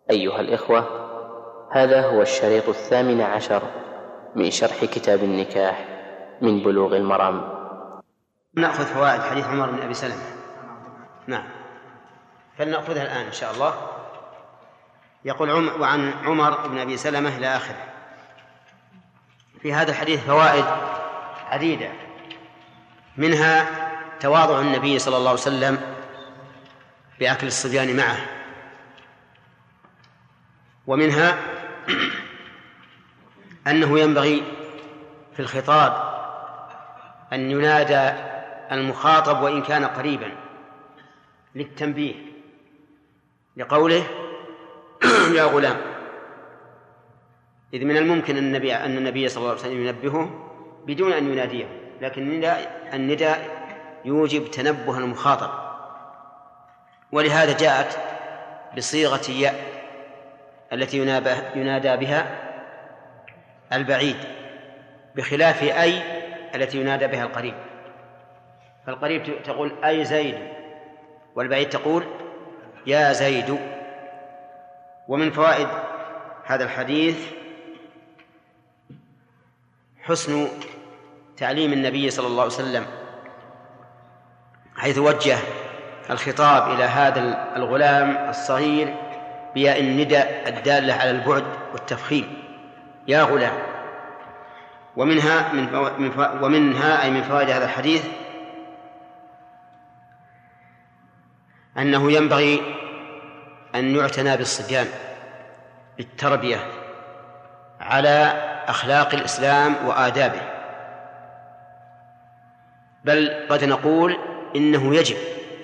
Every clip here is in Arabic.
أيها الإخوة، هذا هو الشريط 18 من شرح كتاب النكاح من بلوغ المرام. نأخذ فوائد حديث عمر بن أبي سلمة. نعم، فلنأخذها الآن إن شاء الله. يقول وعن عمر بن أبي سلمة إلى آخره. في هذا الحديث فوائد عديدة، منها تواضع النبي صلى الله عليه وسلم بأكل الصبيان معه، ومنها أنه ينبغي في الخطاب أن ينادى المخاطب وإن كان قريبا للتنبيه، لقوله يا غلام، إذ من الممكن أن النبي صلى الله عليه وسلم ينبهه بدون أن يناديه، لكن النداء يوجب تنبه المخاطب، ولهذا جاءت بصيغة ياء التي ينادى بها البعيد، بخلاف أي التي ينادى بها القريب. فالقريب تقول أي زيد، والبعيد تقول يا زيد. ومن فوائد هذا الحديث حسن تعليم النبي صلى الله عليه وسلم، حيث وجه الخطاب إلى هذا الغلام الصغير بياء النداء الدالة على البعد والتفخيم، يا غلام. ومنها أي من فوائد هذا الحديث أنه ينبغي أن يعتنى بالصبيان بالتربية على أخلاق الإسلام وآدابه، بل قد نقول إنه يجب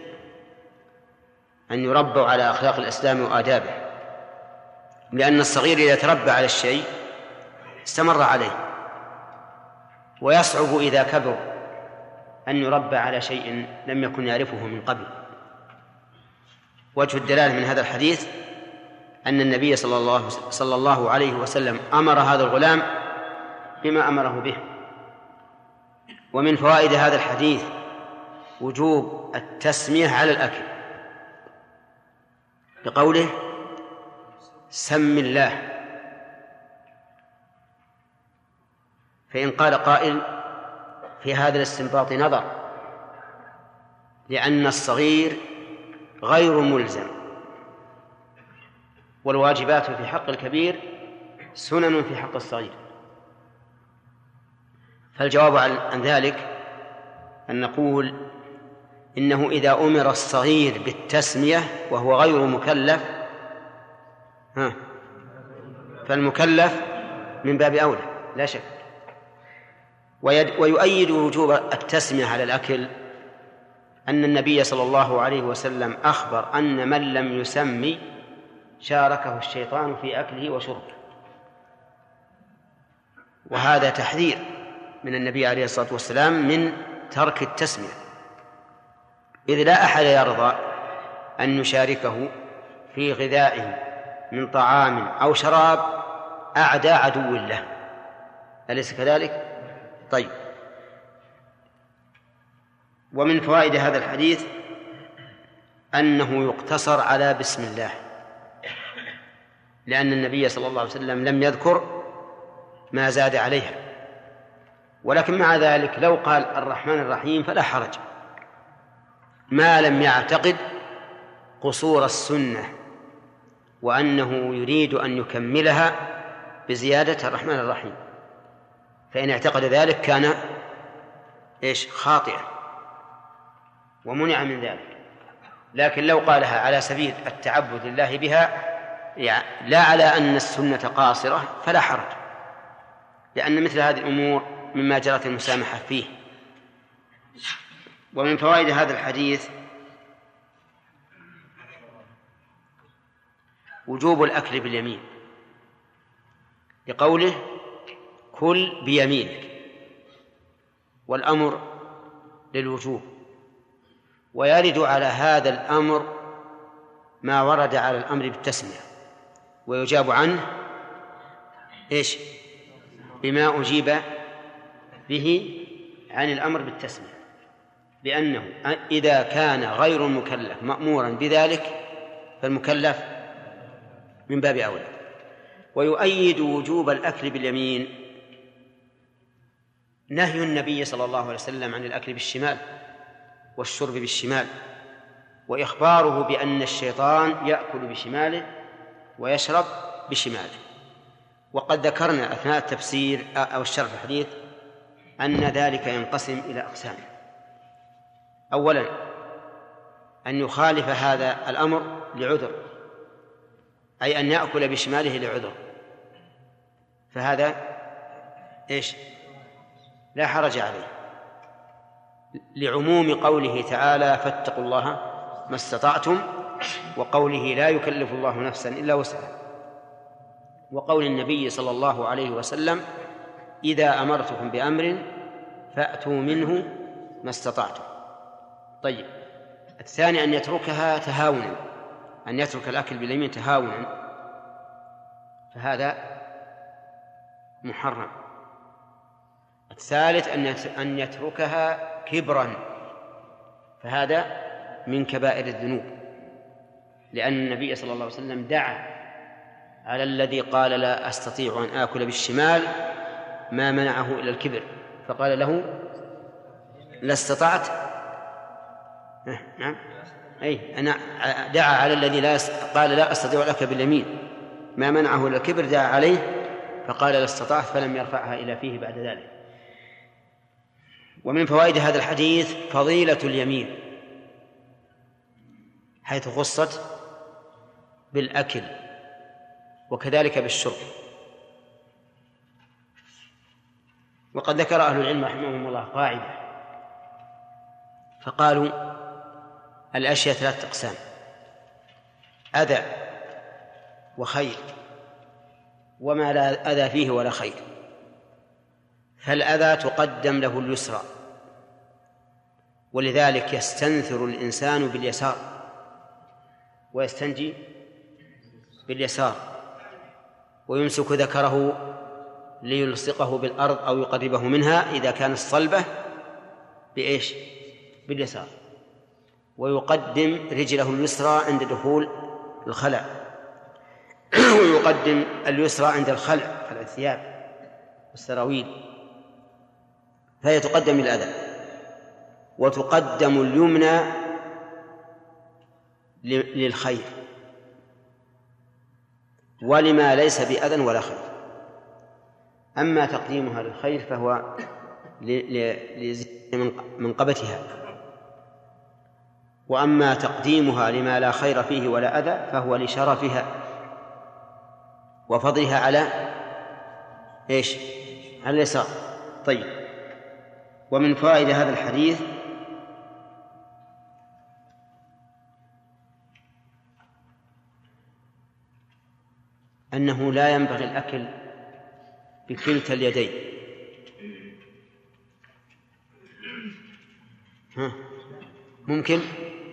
أن يربوا على أخلاق الإسلام وآدابه، لأن الصغير إذا تربى على الشيء استمر عليه، ويصعب إذا كبر أن يربى على شيء لم يكن يعرفه من قبل. وجه الدلالة من هذا الحديث أن النبي صلى الله عليه وسلم أمر هذا الغلام بما أمره به. ومن فوائد هذا الحديث وجوب التسمية على الأكل، بقوله سم الله. فإن قال قائل في هذا الاستنباط نظر، لأن الصغير غير ملزم، والواجبات في حق الكبير سنن في حق الصغير. فالجواب عن ذلك أن نقول إنه إذا أمر الصغير بالتسمية وهو غير مكلف فالمكلف من باب أولى لا شك. ويؤيد وجوب التسمية على الأكل أن النبي صلى الله عليه وسلم أخبر أن من لم يسمي شاركه الشيطان في أكله وشربه، وهذا تحذير من النبي عليه الصلاة والسلام من ترك التسمية، إذ لا أحد يرضى أن يشاركه في غذائه من طعام أو شراب أعدى عدو له، أليس كذلك؟ طيب. ومن فوائد هذا الحديث أنه يقتصر على بسم الله، لأن النبي صلى الله عليه وسلم لم يذكر ما زاد عليها، ولكن مع ذلك لو قال الرحمن الرحيم فلا حرج، ما لم يعتقد قصور السنة وأنه يريد أن يكملها بزيادة الرحمن الرحيم، فإن اعتقد ذلك كان خاطئا ومنع من ذلك. لكن لو قالها على سبيل التعبد لله بها لا على أن السنة قاصرة فلا حرج، لأن مثل هذه الأمور مما جرت المسامحة فيه. ومن فوائد هذا الحديث وجوب الأكل باليمين، لقوله كل بيمينك، والأمر للوجوب. ويرد على هذا الأمر ما ورد على الأمر بالتسمية، ويجاب عنه بما أجيب به عن الأمر بالتسمية، لأنه إذا كان غير المكلف مأمورا بذلك فالمكلف من باب أولى. ويؤيد وجوب الأكل باليمين نهي النبي صلى الله عليه وسلم عن الأكل بالشمال والشرب بالشمال، وإخباره بأن الشيطان يأكل بشماله ويشرب بشماله. وقد ذكرنا أثناء التفسير أو الشرح الحديث أن ذلك ينقسم إلى أقسام. أولا أن يخالف هذا الأمر لعذر، أي أن يأكل بشماله لعذر، فهذا إيش؟ لا حرج عليه، لعموم قوله تعالى فاتقوا الله ما استطعتم، وقوله لا يكلف الله نفسا إلا وسعها، وقول النبي صلى الله عليه وسلم إذا أمرتكم بأمر فأتوا منه ما استطعتم. طيب، الثاني أن يتركها تهاونا، أن يترك الأكل باليمين تهاونا، فهذا محرم. الثالث أن يتركها كبرا، فهذا من كبائر الذنوب، لأن النبي صلى الله عليه وسلم دعا على الذي قال لا أستطيع أن آكل بالشمال ما منعه إلى الكبر، فقال له لا استطعت. نعم، أي أنا دعا على الذي قال لا أستطيع الأكل باليمين ما منعه إلى الكبر، دعا عليه فقال لا استطعت، فلم يرفعها إلى فيه بعد ذلك. ومن فوائد هذا الحديث فضيلة اليمين، حيث خصت بالأكل وكذلك بالشرب. وقد ذكر أهل العلم رحمهم الله قاعدة، فقالوا الأشياء 3 أقسام: أذى وخير وما لا أذى فيه ولا خير. فالأذى تقدم له اليسرى، ولذلك يستنثر الإنسان باليسار ويستنجي باليسار، ويمسك ذكره ليلصقه بالأرض أو يقربه منها إذا كان الصلبة بإيش؟ باليسار، ويقدم رجله اليسرى عند دخول الخلع، ويقدم اليسرى عند الخلع الثياب والسراويل، فهي تقدم للأذى. وتقدم اليمنى للخير ولما ليس بأذى ولا خير. أما تقديمها للخير فهو لمنقبتها، وأما تقديمها لما لا خير فيه ولا أذى فهو لشرفها وفضلها على إيش؟ على اليسار. طيب، ومن فوائد هذا الحديث أنه لا ينبغي الأكل بكلتا اليدين. ممكن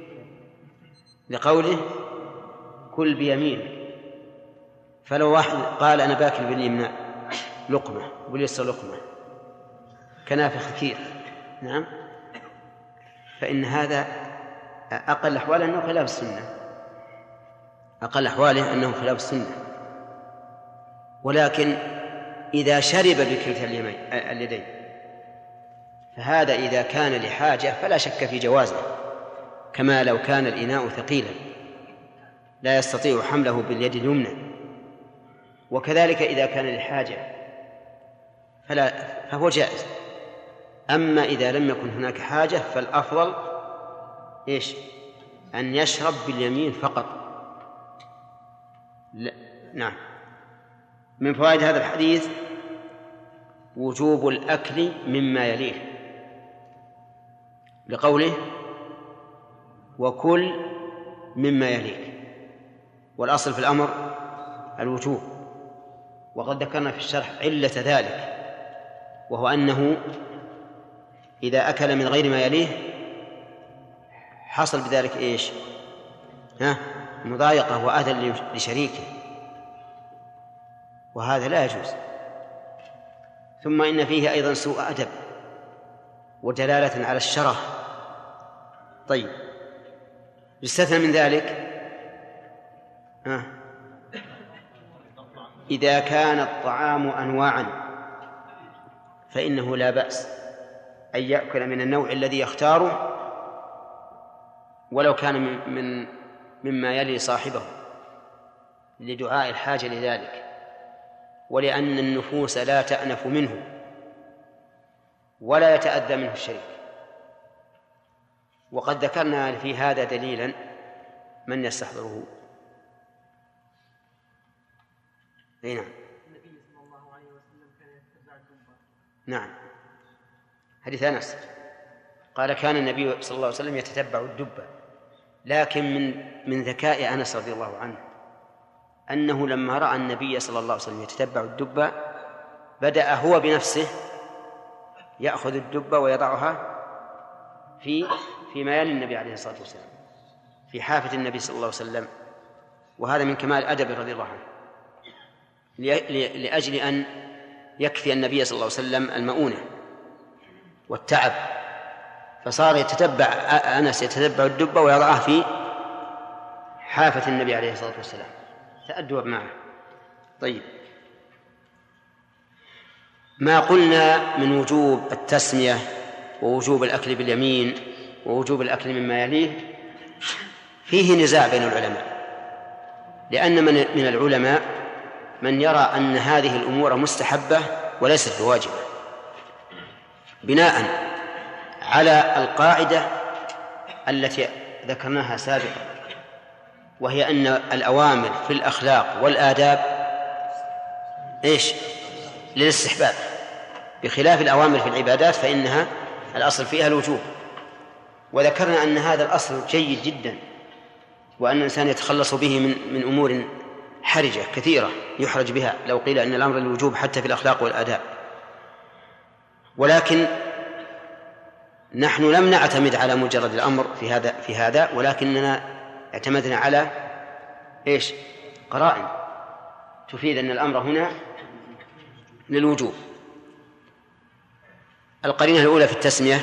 لقوله كل بيمين، فلو واحد قال أنا باكل باليمنى لقمة وباليسرى لقمة كنافخ كثير، نعم، فإن هذا أقل أحواله أنه خلاف السنة، أقل أحواله أنه خلاف السنة. ولكن إذا شرب بكلتا اليدين فهذا إذا كان لحاجة فلا شك في جوازه، كما لو كان الإناء ثقيلا لا يستطيع حمله باليد اليمنى، وكذلك إذا كان لحاجة فهو جائز. أما إذا لم يكن هناك حاجة فالأفضل إيش؟ أن يشرب باليمين فقط. نعم. من فوائد هذا الحديث وجوب الأكل مما يليه، لقوله وكل مما يليك، والأصل في الأمر الوجوب. وقد ذكرنا في الشرح علة ذلك، وهو أنه إذا أكل من غير ما يليه حصل بذلك إيش؟ مضايقة وأذى لشريكه، وهذا لا يجوز. ثم إن فيه أيضا سوء أدب ودلالة على الشرف. طيب، يستثنى من ذلك إذا كان الطعام أنواعا فإنه لا بأس أن يأكل من النوع الذي يختاره ولو كان مما يلي صاحبه لدعاء الحاجة لذلك، ولأن النفوس لا تأنف منه ولا يتأذى منه الشريك. وقد ذكرنا في هذا دليلا، من يستحضره؟ نعم، النبي صلى الله عليه وسلم كان يتبع الدبة. نعم، حديث أنس قال كان النبي صلى الله عليه وسلم يتتبع الدبة، لكن من ذكاء أنس رضي الله عنه أنه لما رأى النبي صلى الله عليه وسلم يتتبع الدبة بدأ هو بنفسه يأخذ الدبة ويضعها في ميال النبي عليه الصلاة والسلام، في حافة النبي صلى الله عليه وسلم، وهذا من كمال أدب رضي الله عنه، لأجل أن يكفي النبي صلى الله عليه وسلم المؤونة والتعب، فصار أنس يتتبع الدبة ويضعها في حافة النبي عليه الصلاة والسلام تأدب معه. طيب، ما قلنا من وجوب التسمية ووجوب الأكل باليمين ووجوب الأكل مما يليه فيه نزاع بين العلماء، لأن من العلماء من يرى أن هذه الأمور مستحبة وليست بواجبة، بناء على القاعدة التي ذكرناها سابقا، وهي أن الأوامر في الأخلاق والآداب للاستحباب، بخلاف الأوامر في العبادات فإنها الأصل فيها الوجوب. وذكرنا أن هذا الأصل جيد جدا، وأن الإنسان يتخلص به من أمور حرجة كثيرة يحرج بها لو قيل أن الأمر للوجوب حتى في الأخلاق والآداب. ولكن نحن لم نعتمد على مجرد الأمر في هذا ولكننا اعتمدنا على قرائن تفيد أن الأمر هنا للوجوب. القرينة الأولى في التسمية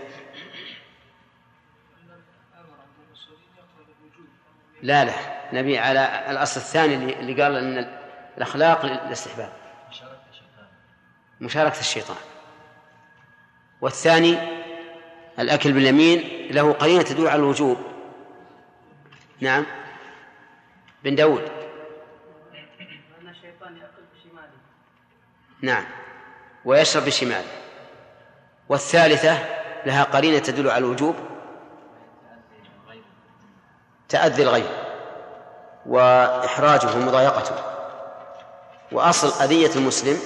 لا نبي على الأصل الثاني اللي قال أن الأخلاق للاستحباب، مشاركة الشيطان. والثاني الأكل باليمين له قرينة تدل على الوجوب. نعم، بن داود. أن الشيطان يأكل بشماله. نعم، ويشرب بشماله. والثالثة لها قرينة تدل على الوجوب، تأذي الغير وإحراجه ومضايقته. وأصل أذية المسلم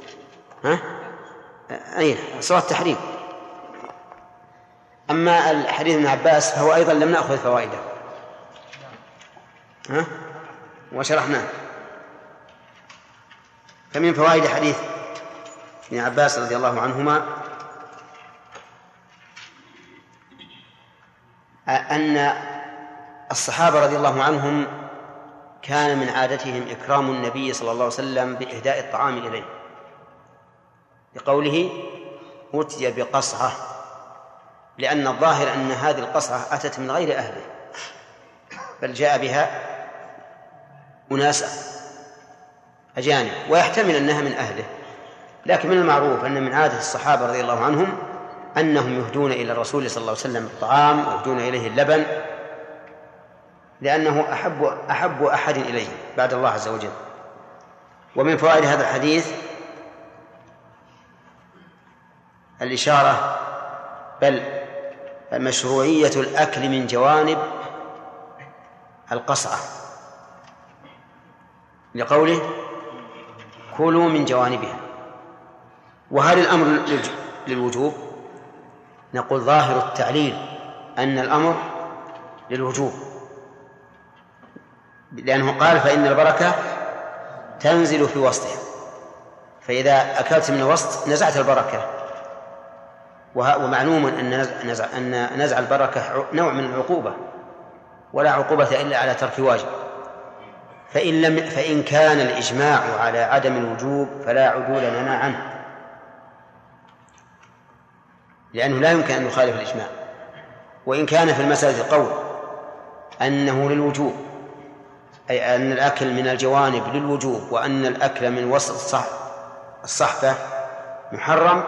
صلاة التحريم. أما الحديث ابن عباس فهو أيضا لم نأخذ فوائده وشرحناه. فمن فوائد حديث ابن عباس رضي الله عنهما أن الصحابة رضي الله عنهم كان من عادتهم إكرام النبي صلى الله عليه وسلم بإهداء الطعام إليه، لقوله أتي بقصعة، لأن الظاهر أن هذه القصعة أتت من غير أهله بل جاء بها أناس أجانب، ويحتمل أنها من أهله، لكن من المعروف أن من عادة الصحابة رضي الله عنهم أنهم يهدون إلى الرسول صلى الله عليه وسلم الطعام ويهدون إليه اللبن، لأنه أحب أحد إليه بعد الله عز وجل. ومن فوائد هذا الحديث الإشارة بل مشروعية الأكل من جوانب القصعة، لقوله كلوا من جوانبها. وهل الأمر للوجوب؟ نقول ظاهر التعليل أن الأمر للوجوب، لأنه قال فإن البركة تنزل في وسطها، فإذا أكلت من الوسط نزعت البركة. ومعلوم أن نزع البركة نوع من العقوبة، ولا عقوبة إلا على ترك واجب. فإن كان الإجماع على عدم الوجوب فلا عدول لنا عنه، لأنه لا يمكن أن نخالف الإجماع. وإن كان في المسألة قول أنه للوجوب أي أن الأكل من الجوانب للوجوب وأن الأكل من وسط الصحفة محرم،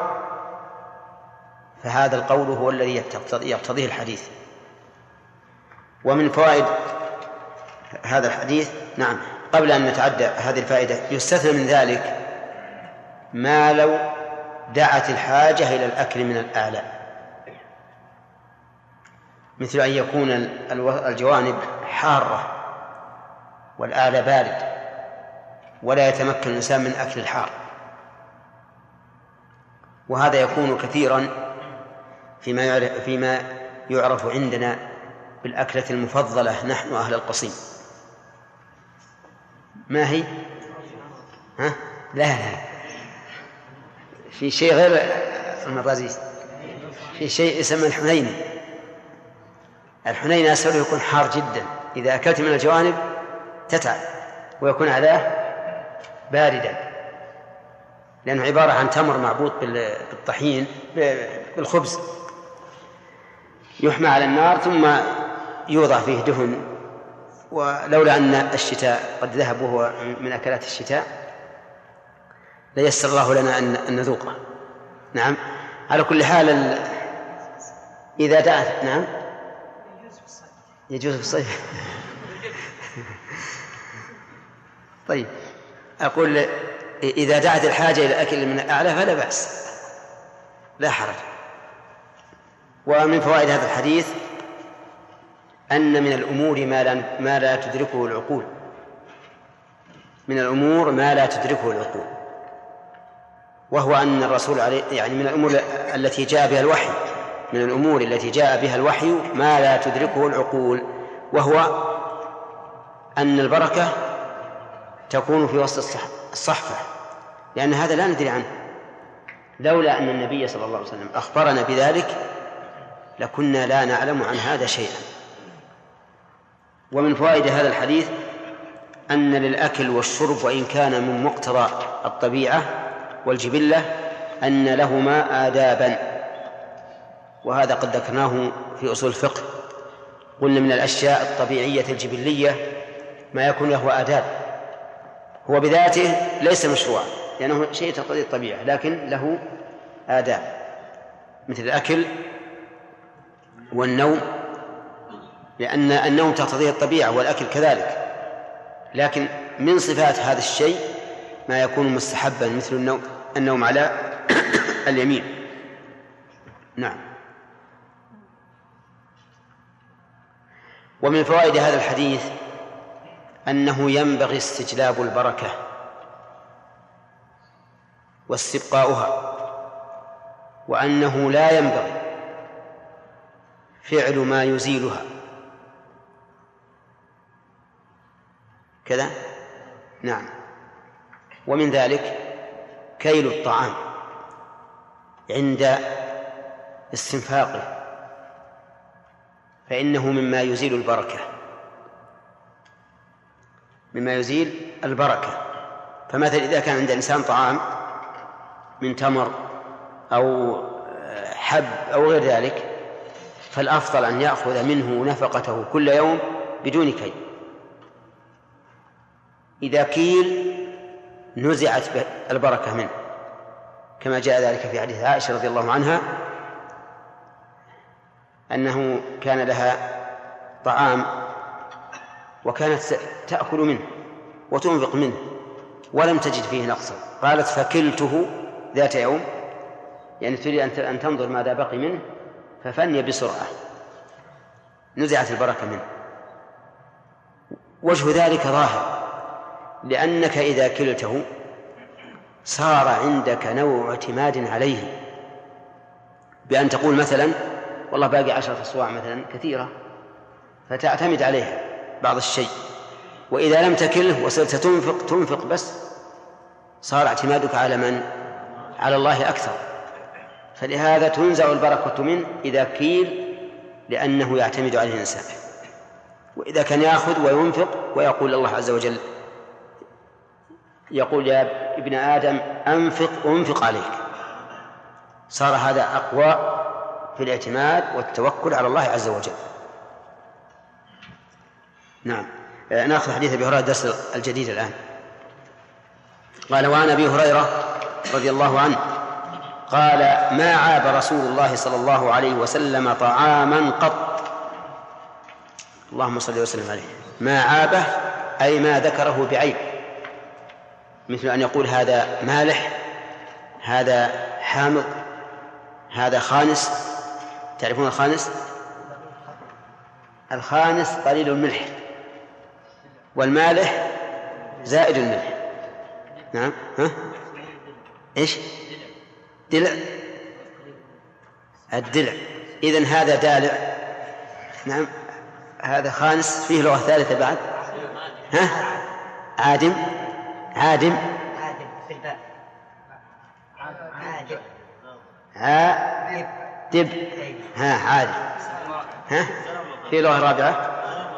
فهذا القول هو الذي يقتضيه الحديث. ومن فوائد هذا الحديث، نعم، قبل أن نتعدى هذه الفائدة، يستثنى من ذلك ما لو دعت الحاجة إلى الأكل من الأعلى، مثل أن يكون الجوانب حارة والأعلى بارد ولا يتمكن الإنسان من أكل الحار، وهذا يكون كثيرا فيما يعرف عندنا بالأكلة المفضلة نحن أهل القصيم. ما هي؟ ها؟ لا في شيء غير المرازيس، في شيء يسمى الحنيني. الحنيني أسفله يكون حار جدا، إذا أكلت من الجوانب تتعب، ويكون علاه باردا، لأنه عبارة عن تمر معبوط بالطحين بالخبز، يحمى على النار ثم يوضع فيه دهن. ولولا أن الشتاء قد ذهب وهو من أكلات الشتاء ليسر الله لنا أن نذوقه. نعم، على كل حال إذا دعت، نعم، يجوز في الصيف. طيب، أقول إذا دعت الحاجة إلى الأكل من الأعلى فلا بأس، لا حرج. ومن فوائد هذا الحديث أن من الأمور ما لا تدركه العقول، من الأمور ما لا تدركه العقول، وهو أن الرسول عليه، يعني من الأمور التي جاء بها الوحي، من الأمور التي جاء بها الوحي ما لا تدركه العقول، وهو أن البركة تكون في وسط الصحفة، لأن هذا لا ندري عنه. لولا أن النبي صلى الله عليه وسلم أخبرنا بذلك لكنا لا نعلم عن هذا شيئا. ومن فوائد هذا الحديث أن للأكل والشرب وإن كان من مقتضى الطبيعة والجبلة أن لهما آدابا، وهذا قد ذكرناه في أصول الفقه. قلنا من الأشياء الطبيعية الجبلية ما يكون له آداب، هو بذاته ليس مشروعا لأنه شيء تقتضي الطبيعة، لكن له آداب مثل الأكل والنوم، لأن النوم تقتضيه الطبيعة والأكل كذلك، لكن من صفات هذا الشيء ما يكون مستحبا مثل النوم على اليمين. نعم. ومن فوائد هذا الحديث أنه ينبغي استجلاب البركة واستبقاؤها، وأنه لا ينبغي فعل ما يزيلها كذا. نعم. ومن ذلك كيل الطعام عند استنفاقه، فإنه مما يزيل البركة، مما يزيل البركة. فمثلا إذا كان عند إنسان طعام من تمر أو حب أو غير ذلك، فالأفضل أن يأخذ منه نفقته كل يوم بدون كيل. إذا كيل نزعت البركة منه، كما جاء ذلك في حديث عائشة رضي الله عنها أنه كان لها طعام وكانت تأكل منه وتنفق منه ولم تجد فيه نقصا، قالت فكلته ذات يوم، يعني تريد أن تنظر ماذا بقي منه، ففني بسرعة، نزعت البركة منه. وجه ذلك ظاهر، لأنك إذا كلته صار عندك نوع اعتماد عليه، بأن تقول مثلا والله باقي 10 أصواع مثلا كثيرة، فتعتمد عليها بعض الشيء. وإذا لم تكله وصرت تنفق بس، صار اعتمادك على من؟ على الله أكثر. فلهذا تنزع البركة منه إذا كيل، لأنه يعتمد عليه الإنسان. وإذا كان يأخذ وينفق ويقول الله عز وجل، يقول يا ابن آدم أنفق عليك، صار هذا أقوى في الاعتماد والتوكل على الله عز وجل. نعم. نأخذ حديث أبي هريرة الدرس الجديد الآن. قال: وعن أبي هريرة رضي الله عنه قال: ما عاب رسول الله صلى الله عليه وسلم طعاما قط. اللهم صل وسلم عليه. ما عابه أي ما ذكره بعيب، مثل أن يقول هذا مالح، هذا حامض، هذا خانس. تعرفون الخانس؟ الخانس قليل الملح، والمالح زائد الملح. نعم. إيش؟ دلع. الدلع. إذن هذا دالع. نعم. هذا خانس. فيه لغة ثالثة بعد. عادم. عادم. عادب. عادم. في لغة رابعة.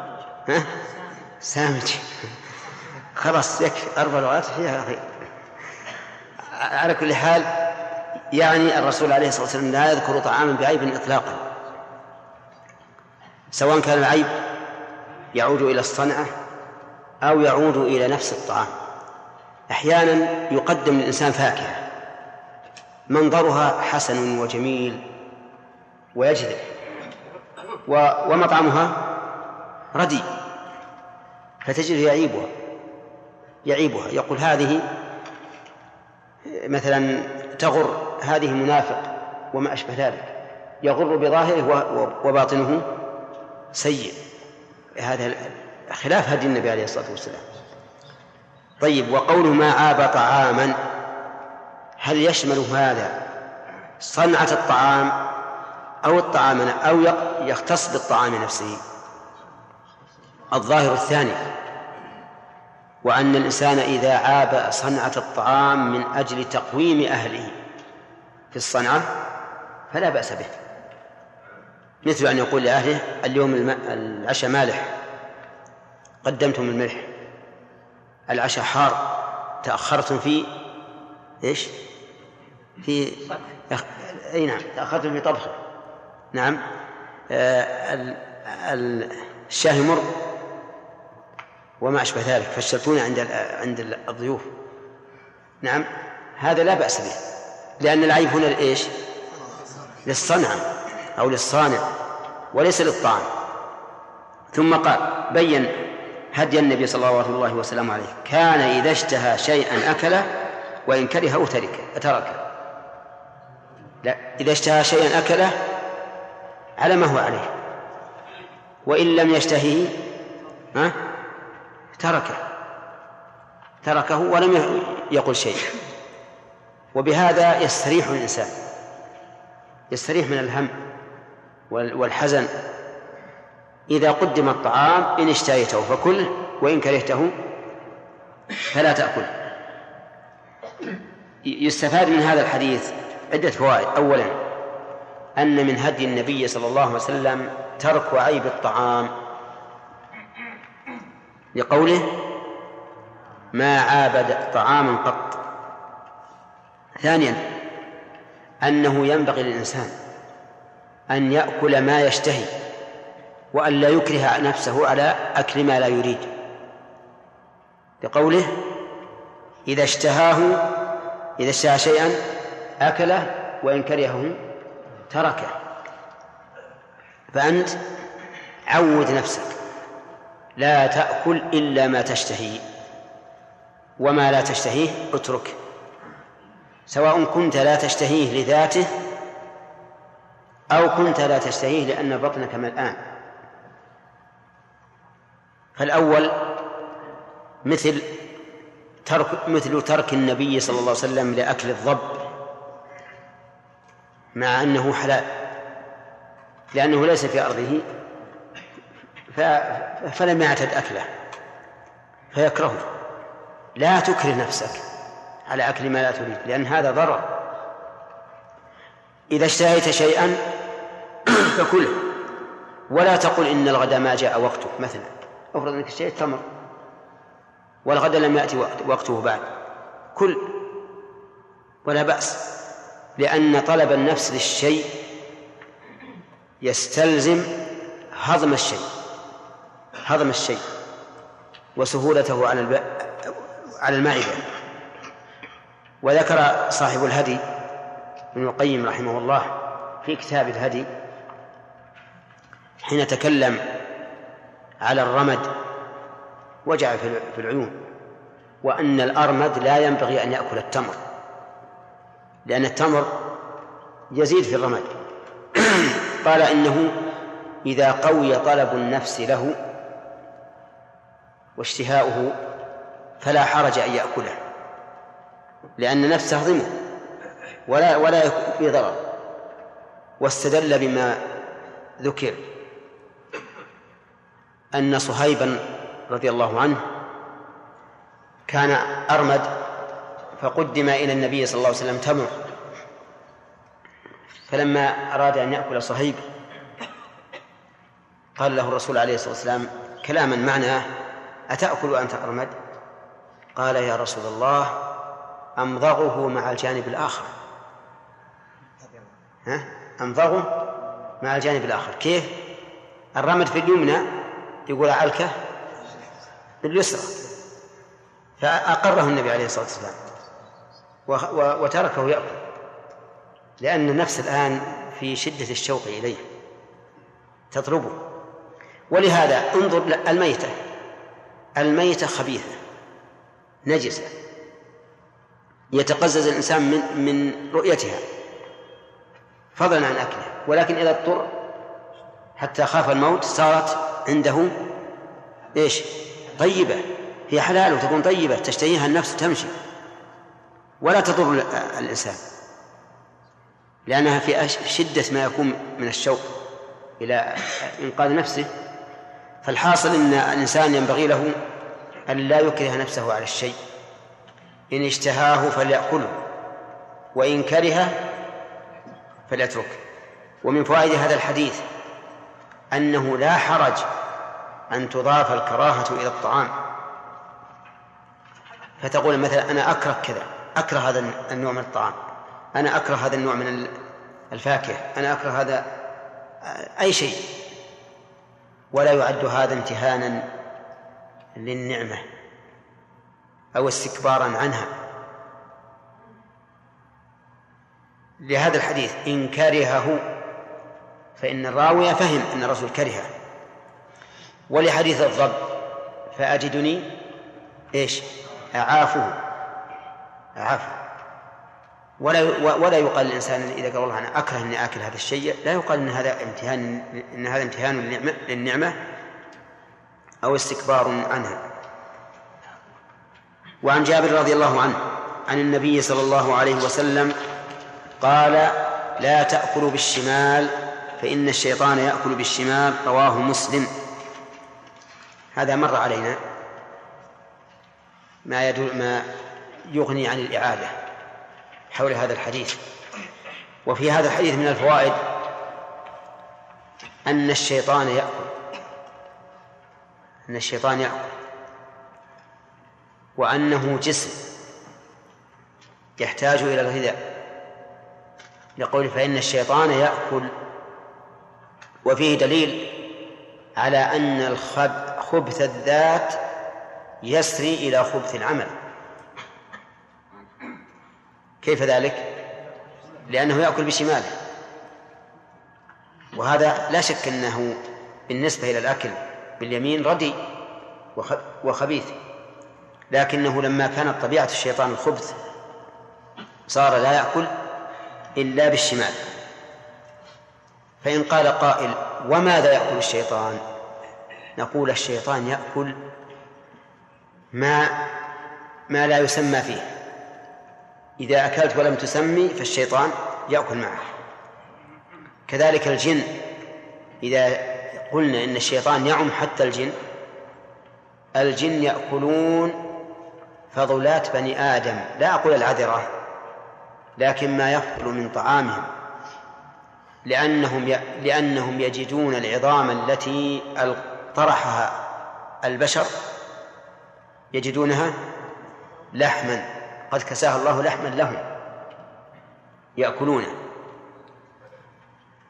سامج. خلاص يكفي 4 لغات فيها أخي. على كل حال يعني الرسول عليه الصلاة والسلام لا يذكر طعاما بعيب إطلاقا، سواء كان العيب يعود إلى الصنعة أو يعود إلى نفس الطعام. أحيانا يقدم للإنسان فاكهة منظرها حسن وجميل ويجذب، ومطعمها رديء، فتجد يعيبها يقول هذه مثلا تغر، هذه منافق وما أشبه ذلك، يغر بظاهره وباطنه سيء. هذا خلاف هدي النبي عليه الصلاة والسلام. طيب، وقوله ما عاب طعاما، هل يشمل هذا صنعة الطعام أو الطعام أو يختص بالطعام نفسه؟ الظاهر الثاني، وأن الإنسان إذا عاب صنعة الطعام من أجل تقويم أهله في الصنعة فلا بأس به، مثل أن يقول لأهله اليوم العشاء مالح قدمتم الملح، العشاء حار تأخرتم في إيش؟ أي نعم، تأخرتم في طبخه. نعم. الشاي مر وما أشبه ذلك، فشلتوني عند الضيوف. نعم، هذا لا بأس به، لأن العيب هنا لإيش؟ للصنعة أو للصانع وليس للطعام. ثم قال بين هدي النبي صلى الله عليه وسلم عليه: كان إذا اشتهى شيئا أكله وإن كرهه تركه. لا، إذا اشتهى شيئا أكله على ما هو عليه، وإن لم يشتهيه تركه ولم يقل شيء. وبهذا يستريح الإنسان، يستريح من الهم والحزن. إذا قدم الطعام إن اشتهيته فكله وإن كرهته فلا تأكل. يستفاد من هذا الحديث عدة فوائد. أولا، أن من هدي النبي صلى الله عليه وسلم ترك عيب الطعام لقوله ما عاب طعاما قط. ثانيا، أنه ينبغي للإنسان أن يأكل ما يشتهي وأن لا يكره نفسه على أكل ما لا يريد، لقوله إذا اشتهى شيئا أكله وإن كرهه تركه. فأنت عود نفسك لا تأكل إلا ما تشتهي، وما لا تشتهيه اترك، سواء كنت لا تشتهيه لذاته أو كنت لا تشتهيه لأن بطنك ملآن. فالأول مثل ترك النبي صلى الله عليه وسلم لأكل الضب مع أنه حلال، لأنه ليس في أرضه فلم يعتد أكله فيكرهه. لا تكره نفسك على أكل ما لا تريد، لأن هذا ضرر. إذا اشتهيت شيئا فكله، ولا تقل إن الغد ما جاء وقته. مثلا أفرض أنك اشتهيت تمر والغد لم يأتي وقته بعد، كل ولا بأس، لأن طلب النفس للشيء يستلزم هضم الشيء. وسهولته على المعدة. وذكر صاحب الهدي ابن القيم رحمه الله في كتاب الهدي حين تكلم على الرمد وجع في العيون، وأن الأرمد لا ينبغي أن يأكل التمر، لأن التمر يزيد في الرمد. قال إنه إذا قوي طلب النفس له واشتهاؤه فلا حرج أن يأكله، لأن نفسه تهضمه ولا يكون فيه ضرر. واستدل بما ذكر أن صهيبا رضي الله عنه كان أرمد، فقدم إلى النبي صلى الله عليه وسلم تمر، فلما أراد أن يأكل صهيب قال له الرسول عليه الصلاة والسلام كلاما معناه: أتأكل وأنت أرمد؟ قال: يا رسول الله، أمضغه مع الجانب الآخر. أمضغه مع الجانب الآخر. كيف؟ الرمد في اليمنى يقول علكه باليسرى، فأقره النبي عليه الصلاة والسلام وتركه يأكل، لأن النفس الآن في شدة الشوق إليه تطلبه. ولهذا انظر الميتة خبيثة نجسة يتقزز الإنسان من رؤيتها فضلا عن أكله، ولكن إذا اضطر حتى خاف الموت صارت عنده طيبة، هي حلال وتكون طيبة تشتهيها النفس تمشي ولا تضر الإنسان، لأنها في شدة ما يكون من الشوق إلى إنقاذ نفسه. فالحاصل أن الإنسان ينبغي له أن لا يكره نفسه على الشيء، إن اشتهاه فليأكله وإن كرهه فليتركه. ومن فوائد هذا الحديث أنه لا حرج أن تضاف الكراهة إلى الطعام، فتقول مثلا: أنا أكره كذا، أكره هذا النوع من الطعام، أنا أكره هذا النوع من الفاكهة، أنا أكره هذا أي شيء، ولا يعد هذا امتهانا للنعمة أو استكبارا عنها. لهذا الحديث إن كرهه، فإن الراوي فهم أن الرسول كرهه. ولحديث الضب فأجدني أعافه ولا يقال للإنسان إذا قال والله أنا أكره أني آكل هذا الشيء، لا يقال أن هذا امتهان للنعمة أو استكبار عنها. وعن جابر رضي الله عنه عن النبي صلى الله عليه وسلم قال: لا تأكلوا بالشمال فإن الشيطان يأكل بالشمال. رواه مسلم. هذا مر علينا ما يغني عن الإعادة حول هذا الحديث. وفي هذا الحديث من الفوائد أن الشيطان يأكل وأنه جسم يحتاج إلى الغذاء، يقول: فإن الشيطان يأكل. وفيه دليل على أن خبث الذات يسري إلى خبث العمل. كيف ذلك؟ لأنه يأكل بشماله، وهذا لا شك أنه بالنسبة إلى الأكل باليمين ردي وخبيث، لكنه لما كانت طبيعة الشيطان الخبث صار لا يأكل إلا بالشمال. فإن قال قائل: وماذا يأكل الشيطان؟ نقول: الشيطان يأكل ما لا يسمى فيه. إذا أكلت ولم تسمي فالشيطان يأكل معه. كذلك الجن، إذا قلنا إن الشيطان يعم حتى الجن يأكلون فضلات بني آدم، لا أقول العذرة، لكن ما يفضل من طعامهم، لأنهم يجدون العظام التي طرحها البشر يجدونها لحما، قد كساها الله لحما لهم يأكلونه.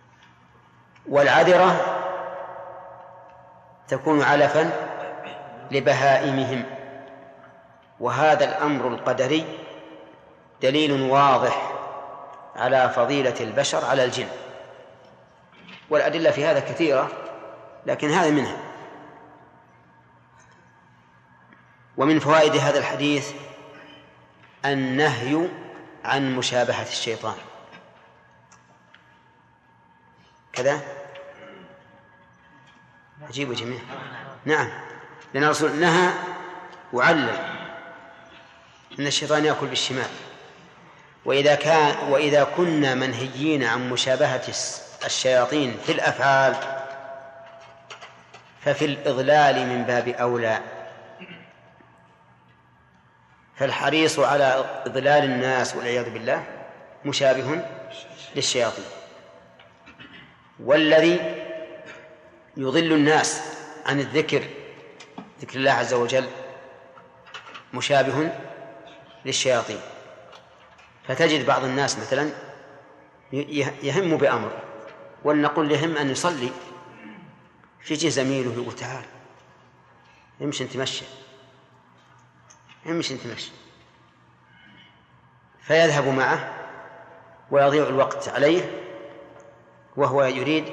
والعذرة تكون علفا لبهائمهم. وهذا الأمر القدري دليل واضح على فضيلة البشر على الجن، والأدلة في هذا كثيرة، لكن هذا منها. ومن فوائد هذا الحديث النهي عن مشابهة الشيطان كذا. عجيب جميع. نعم، لأن الرسول نهى وعلل أن الشيطان يأكل بالشمال. وإذا كنا منهيين عن مشابهة الشياطين في الأفعال ففي الإضلال من باب أولى. فالحريص على إضلال الناس والعياذ بالله مشابه للشياطين، والذي يضل الناس عن ذكر الله عز وجل مشابه للشياطين. فتجد بعض الناس مثلا يهم بأمر، ولنقل يهم أن يصلي، فيجي زميله يقول تعال امشي نتمشى، امشي نتمشى، فيذهب معه ويضيع الوقت عليه وهو يريد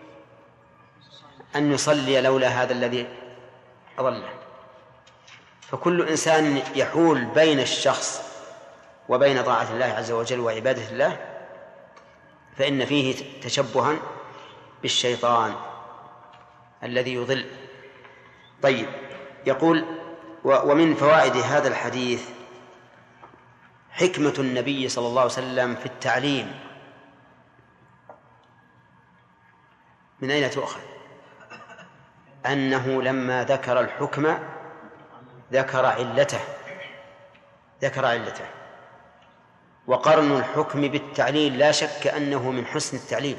أن يصلي لولا هذا الذي أضله. فكل إنسان يحول بين الشخص وبين طاعة الله عز وجل وعبادة الله فإن فيه تشبها بالشيطان الذي يضل. طيب، يقول ومن فوائد هذا الحديث حكمة النبي صلى الله عليه وسلم في التعليم. من أين تؤخذ؟ أنه لما ذكر الحكم ذكر علته. وقرن الحكم بالتعليل لا شك أنه من حسن التعليم،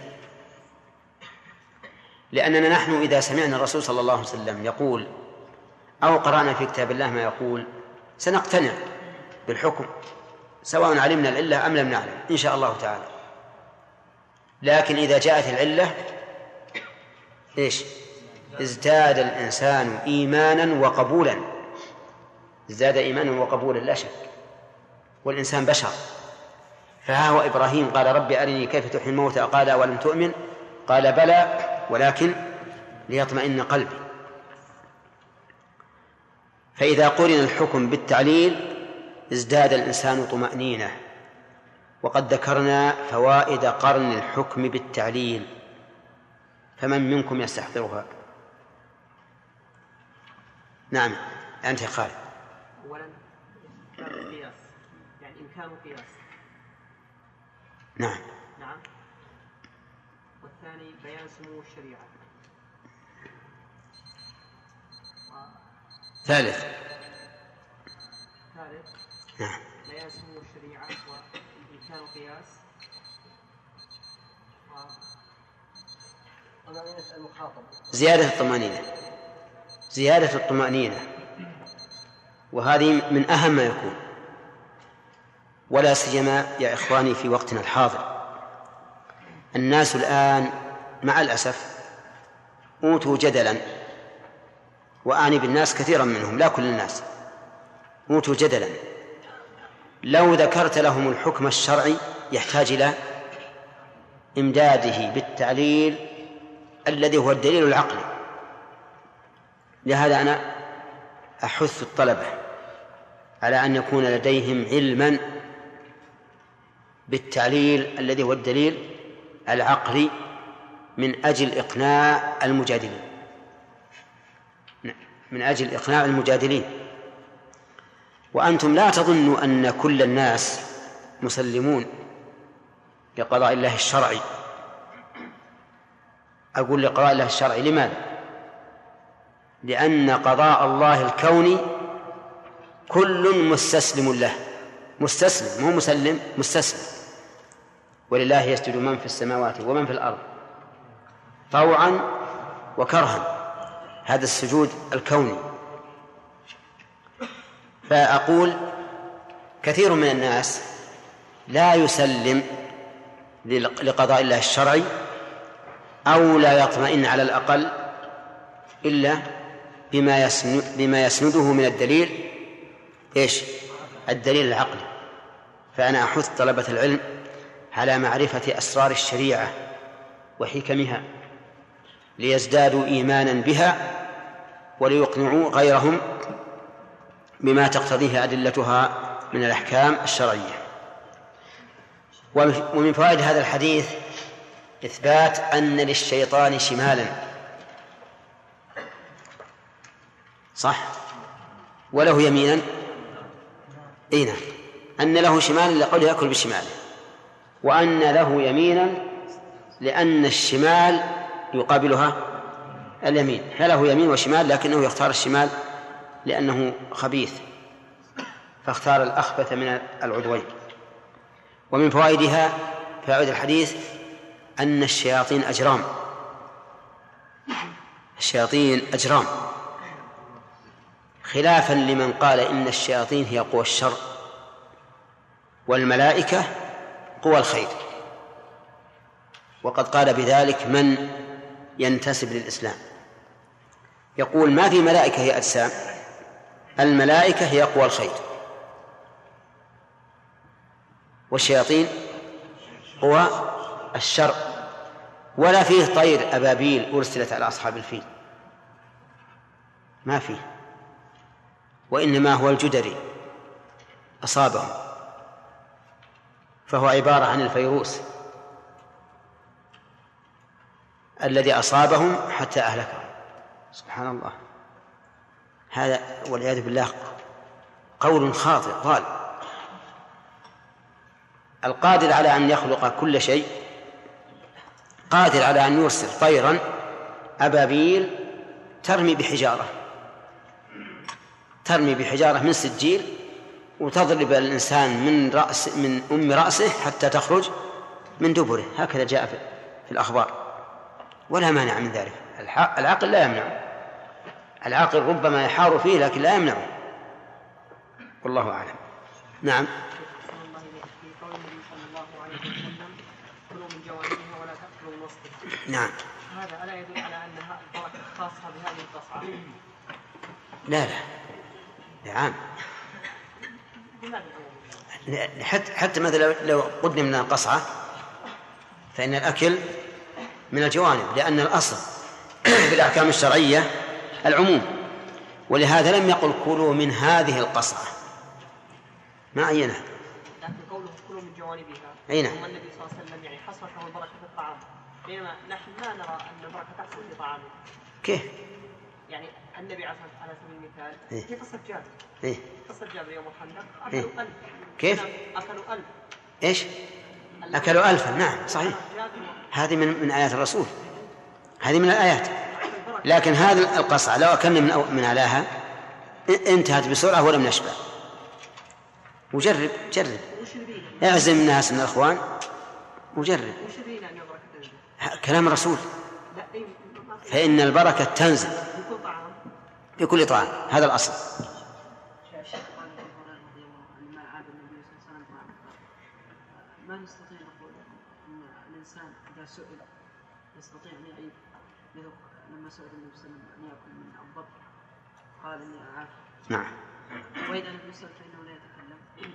لأننا نحن إذا سمعنا الرسول صلى الله عليه وسلم يقول أو قرأنا في كتاب الله ما يقول سنقتنع بالحكم سواء علمنا العلة أم لم نعلم إن شاء الله تعالى. لكن إذا جاءت العلة إيش؟ ازداد الإنسان إيمانا وقبولا، ازداد إيمانا وقبولا لا شك، والإنسان بشر. فها هو إبراهيم قال ربي أرني كيف تحيي الموتى قال ولم تؤمن قال بلى ولكن ليطمئن قلبي. فإذا قرن الحكم بالتعليل ازداد الإنسان طمأنينة. وقد ذكرنا فوائد قرن الحكم بالتعليل، فمن منكم يستحضرها؟ نعم أنت يا خالد. أولا القياس، يعني إمكان قياس. نعم. والثاني بيان سمو الشريعة. ثالث نعم بيان سمو الشريعة وإمكان قياس زيادة الطمأنينة، وهذه من أهم ما يكون، ولا سيما يا إخواني في وقتنا الحاضر. الناس الآن مع الأسف أوتوا جدلا، وأعني بالناس كثيرا منهم لا كل الناس، أوتوا جدلا. لو ذكرت لهم الحكم الشرعي يحتاج إلى إمداده بالتعليل الذي هو الدليل العقلي. لهذا أنا أحث الطلبة على أن يكون لديهم علما بالتعليل الذي هو الدليل العقلي من أجل إقناع المجادلين. وأنتم لا تظنوا أن كل الناس مسلمون لقضاء الله الشرعي. أقول لقضاء الله الشرعي لماذا؟ لأن قضاء الله الكوني كل مستسلم له، مستسلم مو مسلم، مستسلم. ولله يسجد من في السماوات ومن في الأرض طوعا وكرها، هذا السجود الكوني. فأقول كثير من الناس لا يسلم لقضاء الله الشرعي أو لا يطمئن على الأقل إلا بما يسنده من الدليل إيش؟ الدليل العقلي. فأنا أحث طلبة العلم على معرفة أسرار الشريعة وحكمها ليزدادوا إيمانا بها وليقنعوا غيرهم بما تقتضيه أدلتها من الأحكام الشرعية. ومن فوائد هذا الحديث إثبات أن للشيطان شمالا، صح؟ وله يمينا، أين أن له شمالا لقول يأكل بشماله، وأن له يمينا لأن الشمال يقابلها اليمين، فله يمين وشمال، لكنه يختار الشمال لأنه خبيث فاختار الأخبث من العضوين. ومن فوائدها فوائد الحديث أن الشياطين أجرام، الشياطين أجرام، خلافا لمن قال إن الشياطين هي قوى الشر والملائكة قوى الخير، وقد قال بذلك من ينتسب للإسلام، يقول ما في ملائكة هي أجسام، الملائكة هي قوى الخير والشياطين قوى الشر، ولا فيه طير أبابيل أرسلت على أصحاب الفيل، ما فيه، وإنما هو الجدري أصابهم، فهو عبارة عن الفيروس الذي أصابهم حتى أهلكهم. سبحان الله، هذا والعياذ بالله قول خاطئ ضال. القادر على أن يخلق كل شيء قادر على أن يرسل طيرا أبابيل ترمي بحجارة من سجيل وتضرب الإنسان من أم رأسه حتى تخرج من دبره، هكذا جاء في الأخبار، ولا مانع من ذلك. العقل لا يمنع، العقل ربما يحار فيه لكن لا يمنعه، والله أعلم. نعم. في قول النبي صلى الله عليه وسلم كلوا من جوانبها ولا تأكلوا من وسطها. نعم. هذا ألا يدل على أنها البركة خاصة بهذه القصعة؟ لا عام. حتى مثلا لو قدم من القصعة فإن الأكل من الجوانب، لأن الأصل في الأحكام الشرعية العموم، ولهذا لم يقل كلوا من هذه القصعة، ما عينها. لكن قوله كلوا من جوانبها، أين ثم النبي صلى الله عليه وسلم يعني حصر له البركة في الطعام، بينما نحن لا نرى أن البركة تحصل في طعامه. كيف؟ يعني النبي عليه سبيل المثال في قصة جابر، قصة جابر يوم الخندق أكلوا 1000. كيف؟ أكلوا 1000. إيش؟ أكلوا 1000. نعم صحيح، هذه من آيات الرسول، هذه من الآيات. لكن هذه القصعة لو أكلنا من أعلاها انتهت بسرعة ولم نشبع. وجرب اعزم الناس من الأخوان وجرب. كلام الرسول، فإن البركة تنزل في كل طعام، هذا الأصل. ما نستطيع نقول أن الإنسان إذا سئل يستطيع أن يعيب، لما سئل النبي صلى الله عليه وسلم أن يأكل من الضب قال إني أعاف. نعم. وإذا لم يسأل فإنه لا يتكلم.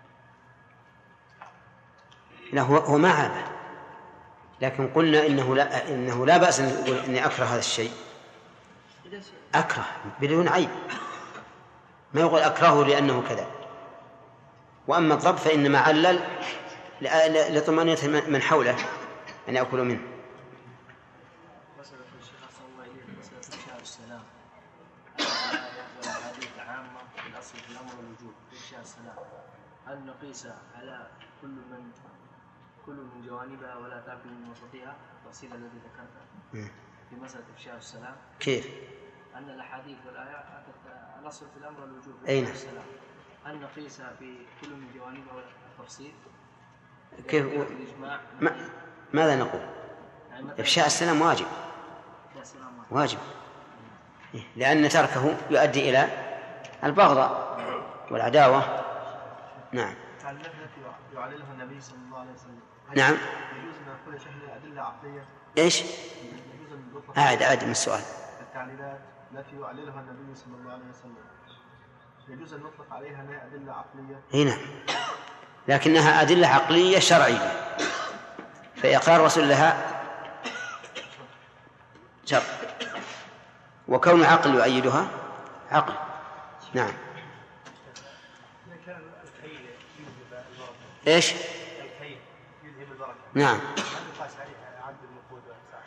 لا هو ما عابه، لكن قلنا إنه لا بأس أن يقول إني أكره هذا الشيء، أكره بدون عيب، ما يقول أكرهه لأنه كذا. وأما الضب فإنما علل لطمأنينة من حوله أن يأكلوا منه. مسألة الشيخ أحسن الله إليك، مسألة إفشاء السلام، الحديث عامة في الأصل في الأمر والوجوب إفشاء السلام، هل نقيس على كل من جوانبها ولا تأكل من وسطها التفصيل الذي ذكرته في مسألة إفشاء السلام؟ كيف؟ أن الأحاديث والآيات الأصل في الأمر والوجوب أين؟ إفشاء السلام، هل نقيس في كل من جوانبها ولا التفصيل؟ كيف؟ ماذا نقول؟ إفشاء السلام واجب، واجب، لأن تركه يؤدي إلى البغضاء والعداوة. نعم. يعللها النبي صلى الله عليه وسلم. نعم. يجوز أن نقول شيء أدلة عقلية؟ إيش؟ أعد من السؤال. التعليلات التي يعللها النبي صلى الله عليه وسلم يجوز أن نطلق عليها أنها أدلة عقلية؟ هنا لكنها أدلة عقلية شرعية، فإقرار الرسول لها شرع، وكون العقل يؤيدها عقل. نعم. ايش؟ الكيل يذهب البركة. نعم. هل يقاس عليه عد النقود والأجزاء؟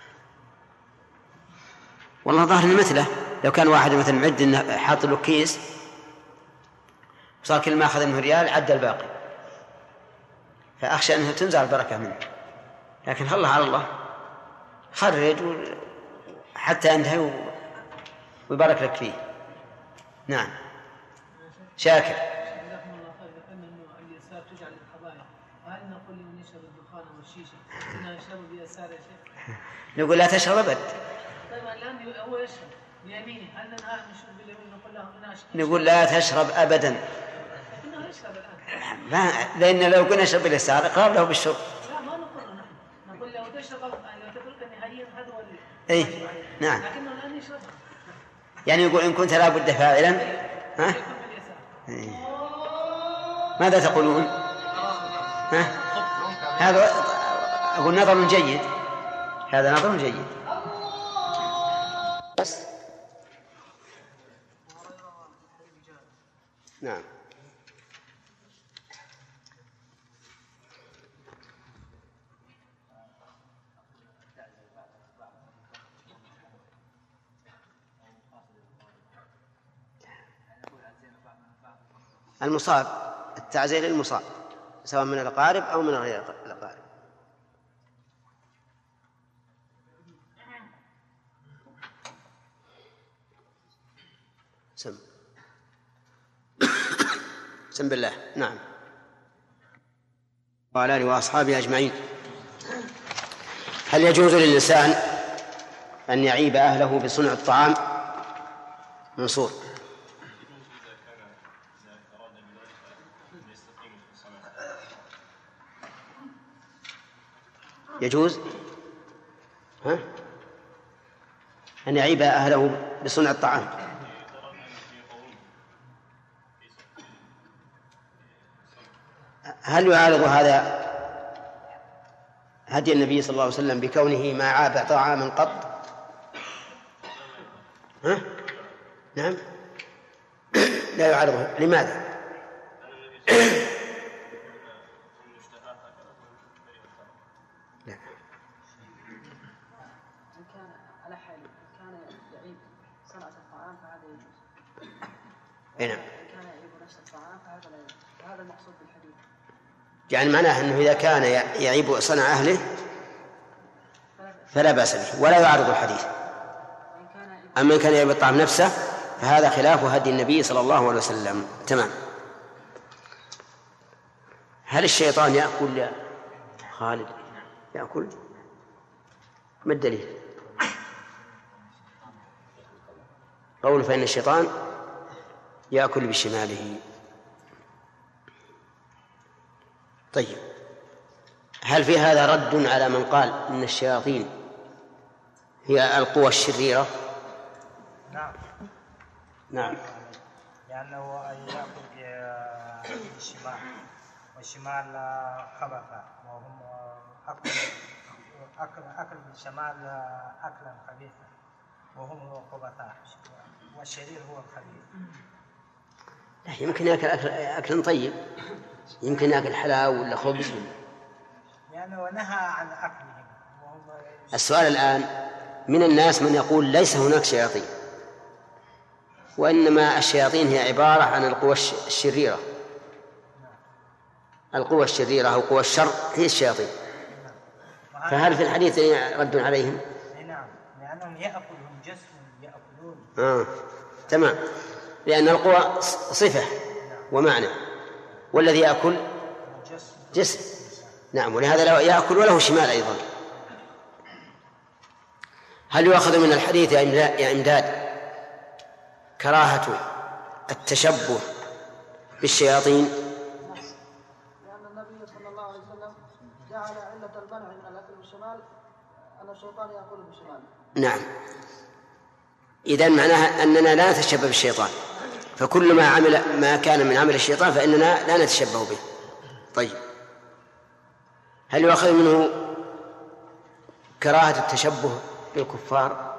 والله ظاهر مثله، لو كان واحد مثلا معد إنه حاط له كيس صار كل ما أخذ منه ريال عد الباقي، فأخشى أنها تنزع البركة منه، لكن الله على الله خرج حتى ينتهي ويبارك لك فيه. نعم. شاكر. جزاكم الله خير. ذكرنا انه اليسار تجعل للقضايا، وهل نقول لمن يشرب الدخان والشيشه انها يشرب بيسار يا شيخ؟ نقول لا تشرب أبد. طيب الان هو يشرب بيمينه، هل ننهى عن الشرب باليمين نقول له انها نقول لا تشرب أبدا، انه يشرب الان؟ لأن لو قلنا اشرب باليسار قرب له بالشرب. لا ما نقول نحن نقول له تشرب، لو تترك نهائيا هذا هو أي نعم. لكنه الان يشربها، يعني يقول إن كنت لا بد فاعلا ها؟ يكون باليسار. ماذا تقولون؟ ها؟ هذا أقول نظر جيد، هذا نظر جيد بس. نعم. المصاب، التعزية للمصاب سواء من الأقارب أو من غير الأقارب. سم بالله. نعم. وعلى آله وأصحابه أجمعين. هل يجوز للإنسان أن يعيب أهله بصنع الطعام؟ منصور. يجوز أن يعيب أهله بصنع الطعام. هل يعارض هذا هدي النبي صلى الله عليه وسلم بكونه ما عاب طعاما قط؟ نعم. لا يعارضه. لماذا؟ نعم. يعني معناه أنه إذا كان يعيب صنع أهله فلا بأس به ولا يعارض الحديث. أما إن كان يعيب الطعام نفسه فهذا خلاف هدي النبي صلى الله عليه وسلم. تمام. هل الشيطان يأكل يا خالد؟ يأكل؟ ما الدليل؟ قول فإن الشيطان يأكل بشماله. طيب، هل في هذا رد على من قال إن الشياطين هي القوى الشريرة؟ نعم. لأنه يأكل بالشمال، والشمال خبث، وهم أكل بالشمال أكلا خبيثا، وهم خبثاء، والشرير هو الخبيث. يمكن يأكل أكلا طيب، يمكن يأكل حلاوة ولا خبز لأنه نهى عن أكلهم. السؤال الآن، من الناس من يقول ليس هناك شياطين، وإنما الشياطين هي عبارة عن القوى الشريرة. القوى الشريرة أو قوى الشر هي الشياطين. فهل في الحديث رد عليهم؟ نعم، لأنهم يأكلهم جسم يأكلون. تمام. لأن القوى صفة ومعنى، والذي يأكل جسم. نعم. ولهذا لا يأكل وله شمال أيضا. هل يؤخذ من الحديث يا إمداد كراهة التشبه بالشياطين؟ لأن النبي صلى الله عليه وسلم جعل علة المنع من الأكل بالشمال أن الشيطان يأكل بالشمال. نعم. إذن معناها أننا لا نتشبه بالشيطان، فكل ما كان من عمل الشيطان فإننا لا نتشبه به. طيب، هل يؤخذ منه كراهة التشبه بالكفار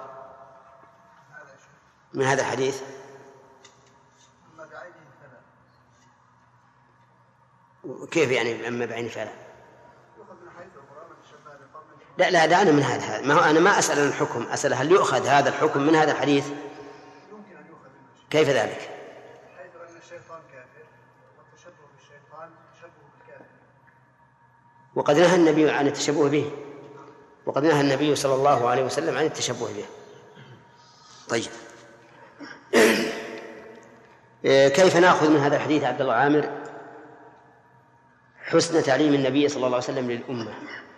من هذا الحديث؟ كيف يعني أما بعين فعلا؟ لا دعنا من هذا. ما هو أنا ما أسأل عن الحكم، أسأل هل يؤخذ هذا الحكم من هذا الحديث؟ يمكن أن يؤخذ منه. كيف ذلك؟ حيث أن الشيطان كافر والتشبه بالشيطان تشبه بالكافر. وقد نهى النبي عن التشبه به، وقد نهى النبي صلى الله عليه وسلم عن التشبه به. طيب، كيف نأخذ من هذا الحديث عبد الله عامر حسن تعليم النبي صلى الله عليه وسلم للأمة؟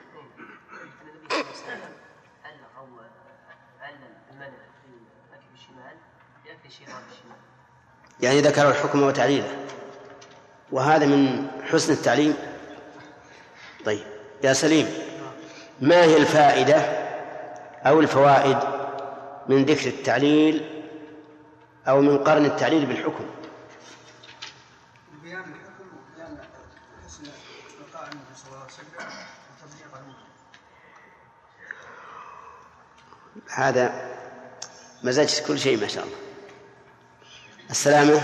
يعني ذكر الحكم وتعليله، وهذا من حسن التعليم. طيب يا سليم، ما هي الفائدة أو الفوائد من ذكر التعليل أو من قرن التعليل بالحكم؟ بيان الحكم وبيان حسن إلقاء النبي صلى الله عليه وسلم وتبليغ الأمة. هذا مزاج كل شيء ما شاء الله. السلامة.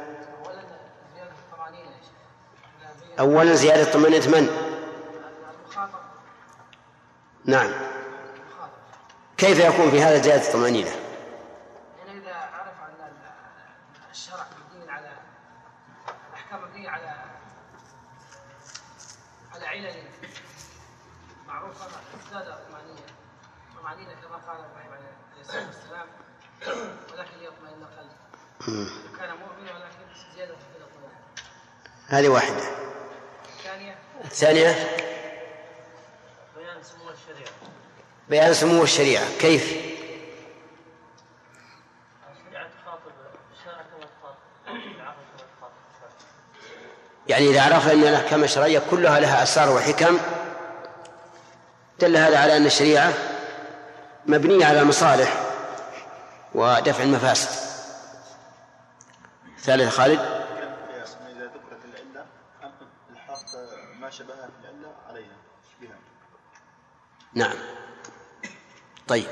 أولا زيادة طمأنينة من؟ نعم. كيف يكون في هذا زيادة الطمأنينة؟ يعني إذا عرف أن الشرع مبني على الأحكام مبنية على علل معروفة ازداد طمأنينة كما قال إبراهيم عليه الصلاة والسلام، ولكن ليطمئن قلبه. كان مؤمنا ولكن زيادة في الطمأنينة. هذه واحدة. الثانية بيان سمو الشريعة. كيف؟ الشريعة تخاطب الشرع كما تخاطب العقل كما تخاطب الشرع. يعني إذا عرفنا أن الأحكام الشرعية كلها لها أسرار وحكم دل هذا على أن الشريعة مبنية على المصالح ودفع المفاسد. ثالث خالد. إذا ذكرت العلة الحق ما شبهها في العلة عليها بها. نعم. طيب،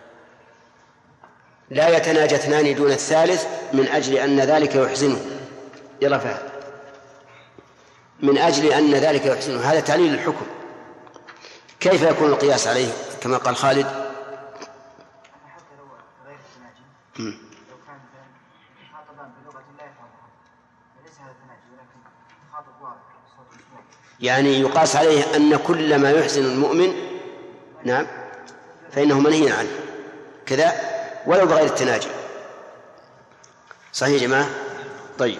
لا يتناجى اثنان دون الثالث من أجل أن ذلك يحزنه. يلا فهد. من أجل أن ذلك يحزنه، هذا تعليل الحكم. كيف يكون القياس عليه كما قال خالد؟ حتى لو غير التناجي، لو كان خاطبا بلغة لا يفهمها فليس هذا تناجي ولكن خاطب واضح صوت مسموع. يعني يقاس عليه أن كل ما يحزن المؤمن نعم فإنه منهي عنه كذا ولو بغير التناجي. صحيح يا جماعة؟ طيب،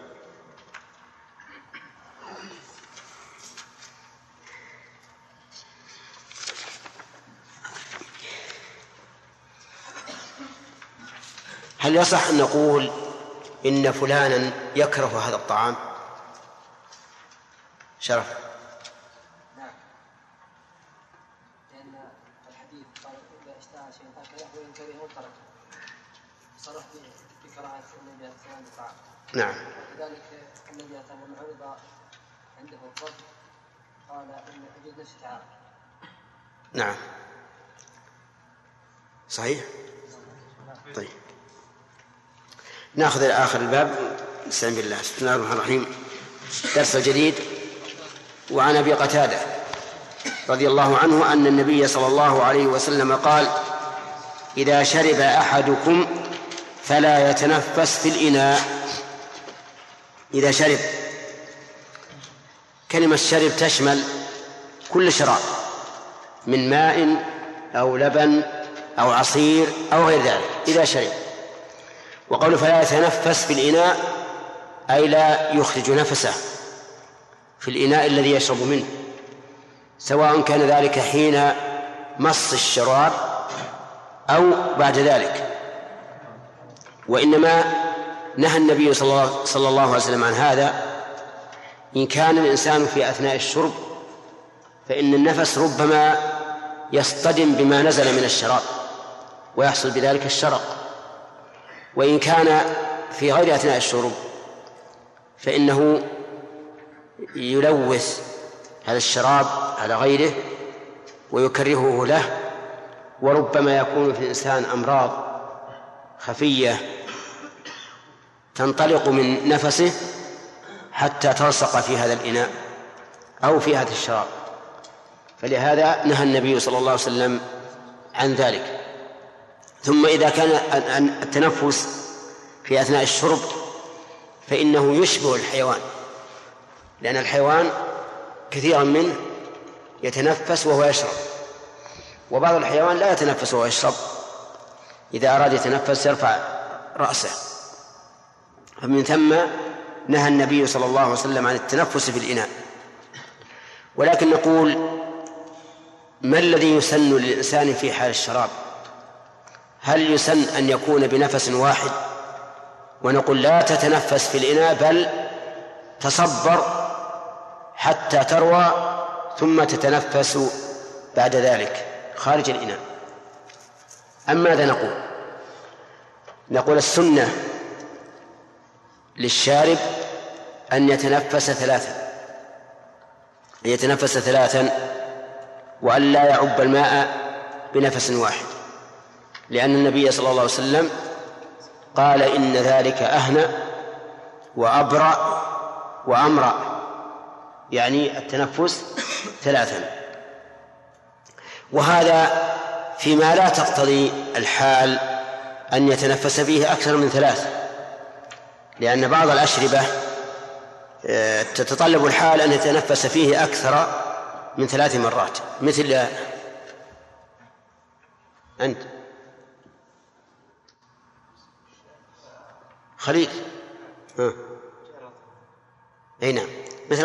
هل يصح أن نقول إن فلانا يكره هذا الطعام؟ شرف. نعم، لأن الحديث قال إذا اشتهى شيء فاكله وإن كرهه تركه، صرح بكراهة النبي عليه الصلاة والسلام. نعم. وكذلك النبي عليه الصلاة والسلام لما عرض عنده الطب قال إن أجد نفسي تعالى. نعم صحيح. طيب، نأخذ آخر الباب. نستعين بالله. بسم الله الرحمن الرحيم. درس جديد. وعن أبي قتادة رضي الله عنه أن النبي صلى الله عليه وسلم قال: إذا شرب أحدكم فلا يتنفس في الإناء. إذا شرب، كلمة شرب تشمل كل شراب من ماء أو لبن أو عصير أو غير ذلك. إذا شرب، وقوله فلا يتنفس في الإناء أي لا يخرج نفسه في الإناء الذي يشرب منه، سواء كان ذلك حين مص الشراب أو بعد ذلك. وإنما نهى النبي صلى الله عليه وسلم عن هذا إن كان الإنسان في أثناء الشرب، فإن النفس ربما يصطدم بما نزل من الشراب ويحصل بذلك الشرق وإن كان في غير أثناء الشرب فإنه يلوث هذا الشراب على غيره ويكرهه له، وربما يكون في الإنسان أمراض خفية تنطلق من نفسه حتى تلصق في هذا الإناء أو في هذا الشراب، فلهذا نهى النبي صلى الله عليه وسلم عن ذلك. ثم إذا كان التنفس في أثناء الشرب فإنه يشبه الحيوان، لأن الحيوان كثيرا منه يتنفس وهو يشرب، وبعض الحيوان لا يتنفس وهو يشرب، إذا أراد يتنفس يرفع رأسه. فمن ثم نهى النبي صلى الله عليه وسلم عن التنفس في الإناء. ولكن نقول ما الذي يسن للإنسان في حال الشراب؟ هل يسن أن يكون بنفس واحد ونقول لا تتنفس في الإناء بل تصبر حتى تروى ثم تتنفس بعد ذلك خارج الإناء؟ أم ماذا نقول؟ نقول السنة للشارب أن يتنفس ثلاثا وأن لا يعب الماء بنفس واحد، لأن النبي صلى الله عليه وسلم قال إن ذلك أهنأ وأبرأ وأمرأ، يعني التنفس 3. وهذا فيما لا تقتضي الحال أن يتنفس فيه أكثر من 3، لأن بعض الأشربة تتطلب الحال أن يتنفس فيه أكثر من 3 مرات، مثل أنت خليل أي نعم، مثل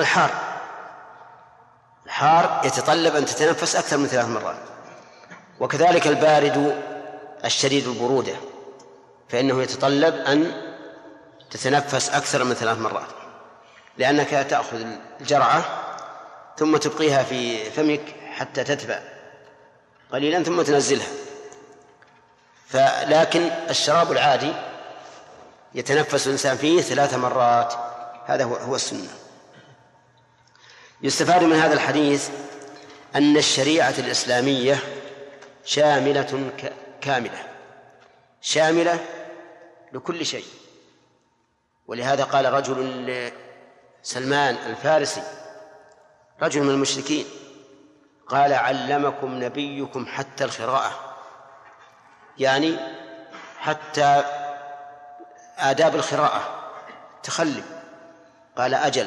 الحار يتطلب أن تتنفس أكثر من 3 مرات، وكذلك البارد الشديد البرودة فإنه يتطلب أن تتنفس أكثر من 3 مرات، لأنك تأخذ الجرعة ثم تبقيها في فمك حتى تتبع قليلا ثم تنزلها. لكن الشراب العادي يتنفس الإنسان فيه 3 مرات، هذا هو السنة. يستفاد من هذا الحديث أن الشريعة الإسلامية شاملة كاملة، شاملة لكل شيء. ولهذا قال رجل لسلمان الفارسي، رجل من المشركين، قال علمكم نبيكم حتى القراءة، يعني حتى آداب القراءة تخلي. قال أجل،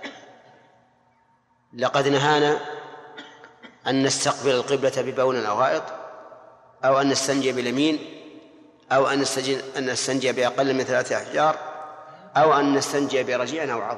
لقد نهانا أن نستقبل القبلة ببول أو غائط، أو أن نستنجي باليمين، أو أن نستنجي بأقل من 3 أحجار، أو أن نستنجي برجيع أو عظم.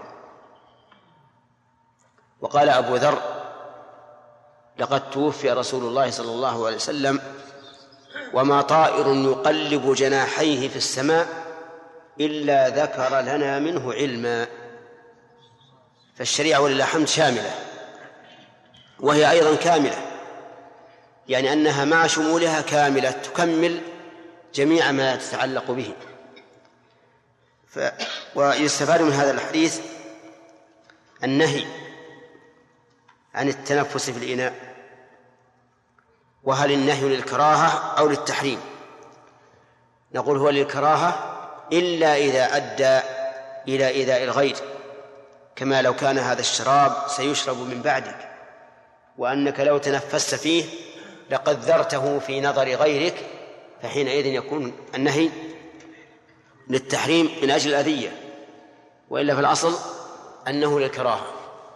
وقال أبو ذر لقد توفي رسول الله صلى الله عليه وسلم وما طائر يقلب جناحيه في السماء إلا ذكر لنا منه علما. فالشريعة ولله الحمد شاملة، وهي أيضا كاملة، يعني أنها مع شمولها كاملة تكمل جميع ما تتعلق به. ويستفاد من هذا الحديث النهي عن التنفس في الإناء. وهل النهي للكراهة أو للتحريم؟ نقول هو للكراهة إلا إذا أدى إلى إيذاء الغير، كما لو كان هذا الشراب سيشرب من بعدك وأنك لو تنفست فيه لقذرته في نظر غيرك، فحينئذ يكون النهي للتحريم من أجل الأذية، وإلا في الأصل أنه للكراهة.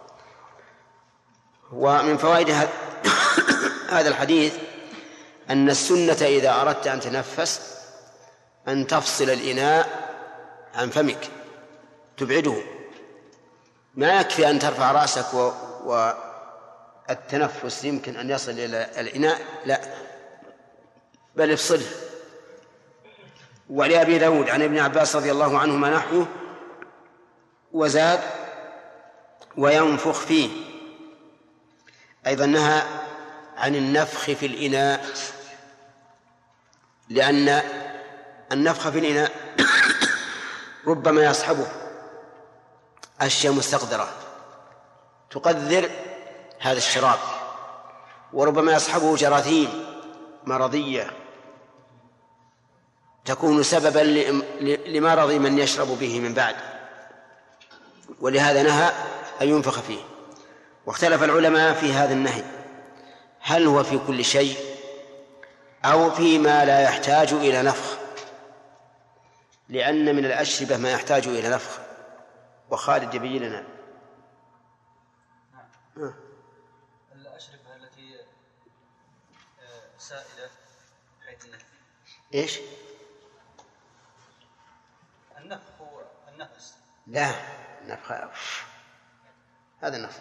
ومن فوائد هذا الحديث أن السنة إذا أردت أن تنفس أن تفصل الإناء عن فمك، تبعده. ما يكفي أن ترفع رأسك والتنفس يمكن أن يصل إلى الإناء، لا، بل افصله. ولأبي داود عن ابن عباس رضي الله عنهما نحوه وزاد وينفخ فيه، أيضا نهى عن النفخ في الإناء، لأن النفخ في الإناء ربما يصحبه أشياء مستقدرة تقدر هذا الشراب، وربما يصحبه جراثيم مرضية تكون سببا لمرض من يشرب به من بعد، ولهذا نهى أن ينفخ فيه. واختلف العلماء في هذا النهي، هل هو في كل شيء أو فيما لا يحتاج إلى نفخ، لأن من الأشربة ما يحتاج إلى نفخ. وخالد يبين لنا. الأشربة التي سائلة حيث إيش؟ النفخ هو النفس. لا، النفخ هذا النفخ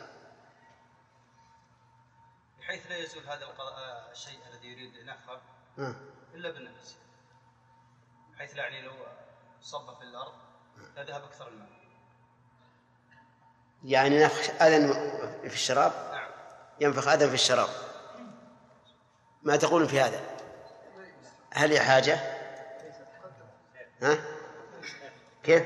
بحيث لا يزول هذا الشيء الذي يريد نفخه إلا بالنفس، بحيث لا يعني لو صب في الأرض لذهب أكثر الماء. يعني نفخ أذن في الشراب؟ نعم. ينفخ أذن في الشراب. ما تقولون في هذا؟ هل هي حاجة؟ ها؟ كيف؟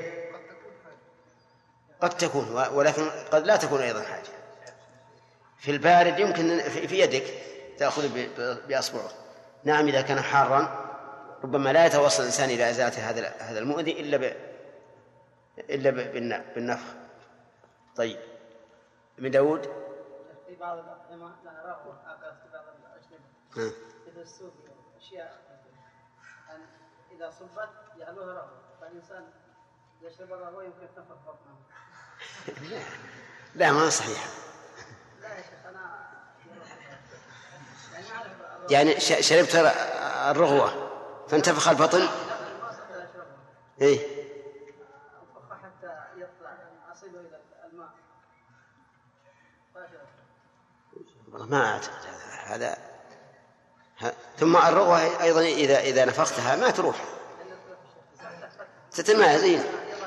قد تكون، ولكن قد لا تكون أيضا حاجة. في البارد يمكن في يدك تأخذ بأصبعه. نعم، إذا كان حارا ربما لا يتوصل الإنسان إلى إزالة هذا المؤذي إلا بالنفخ. طيب، ابن داود. في بعض الأطعمة لا رغبة في بعض الأشربة إذا السوق أشياء إذا صبت يعلوها رغبة، فالإنسان يشرب الرغبة يمكن تنفخ بطنه. لا، ما صحيح. لا يا شيخ، أنا يعني شربت الرغوة فانتفخ البطن. إيه؟ حتى يطلع أصيله إلى الماء. والله ما أعتقد هذا. ثم الرغوة أيضا إذا نفختها ما تروح، تتمازين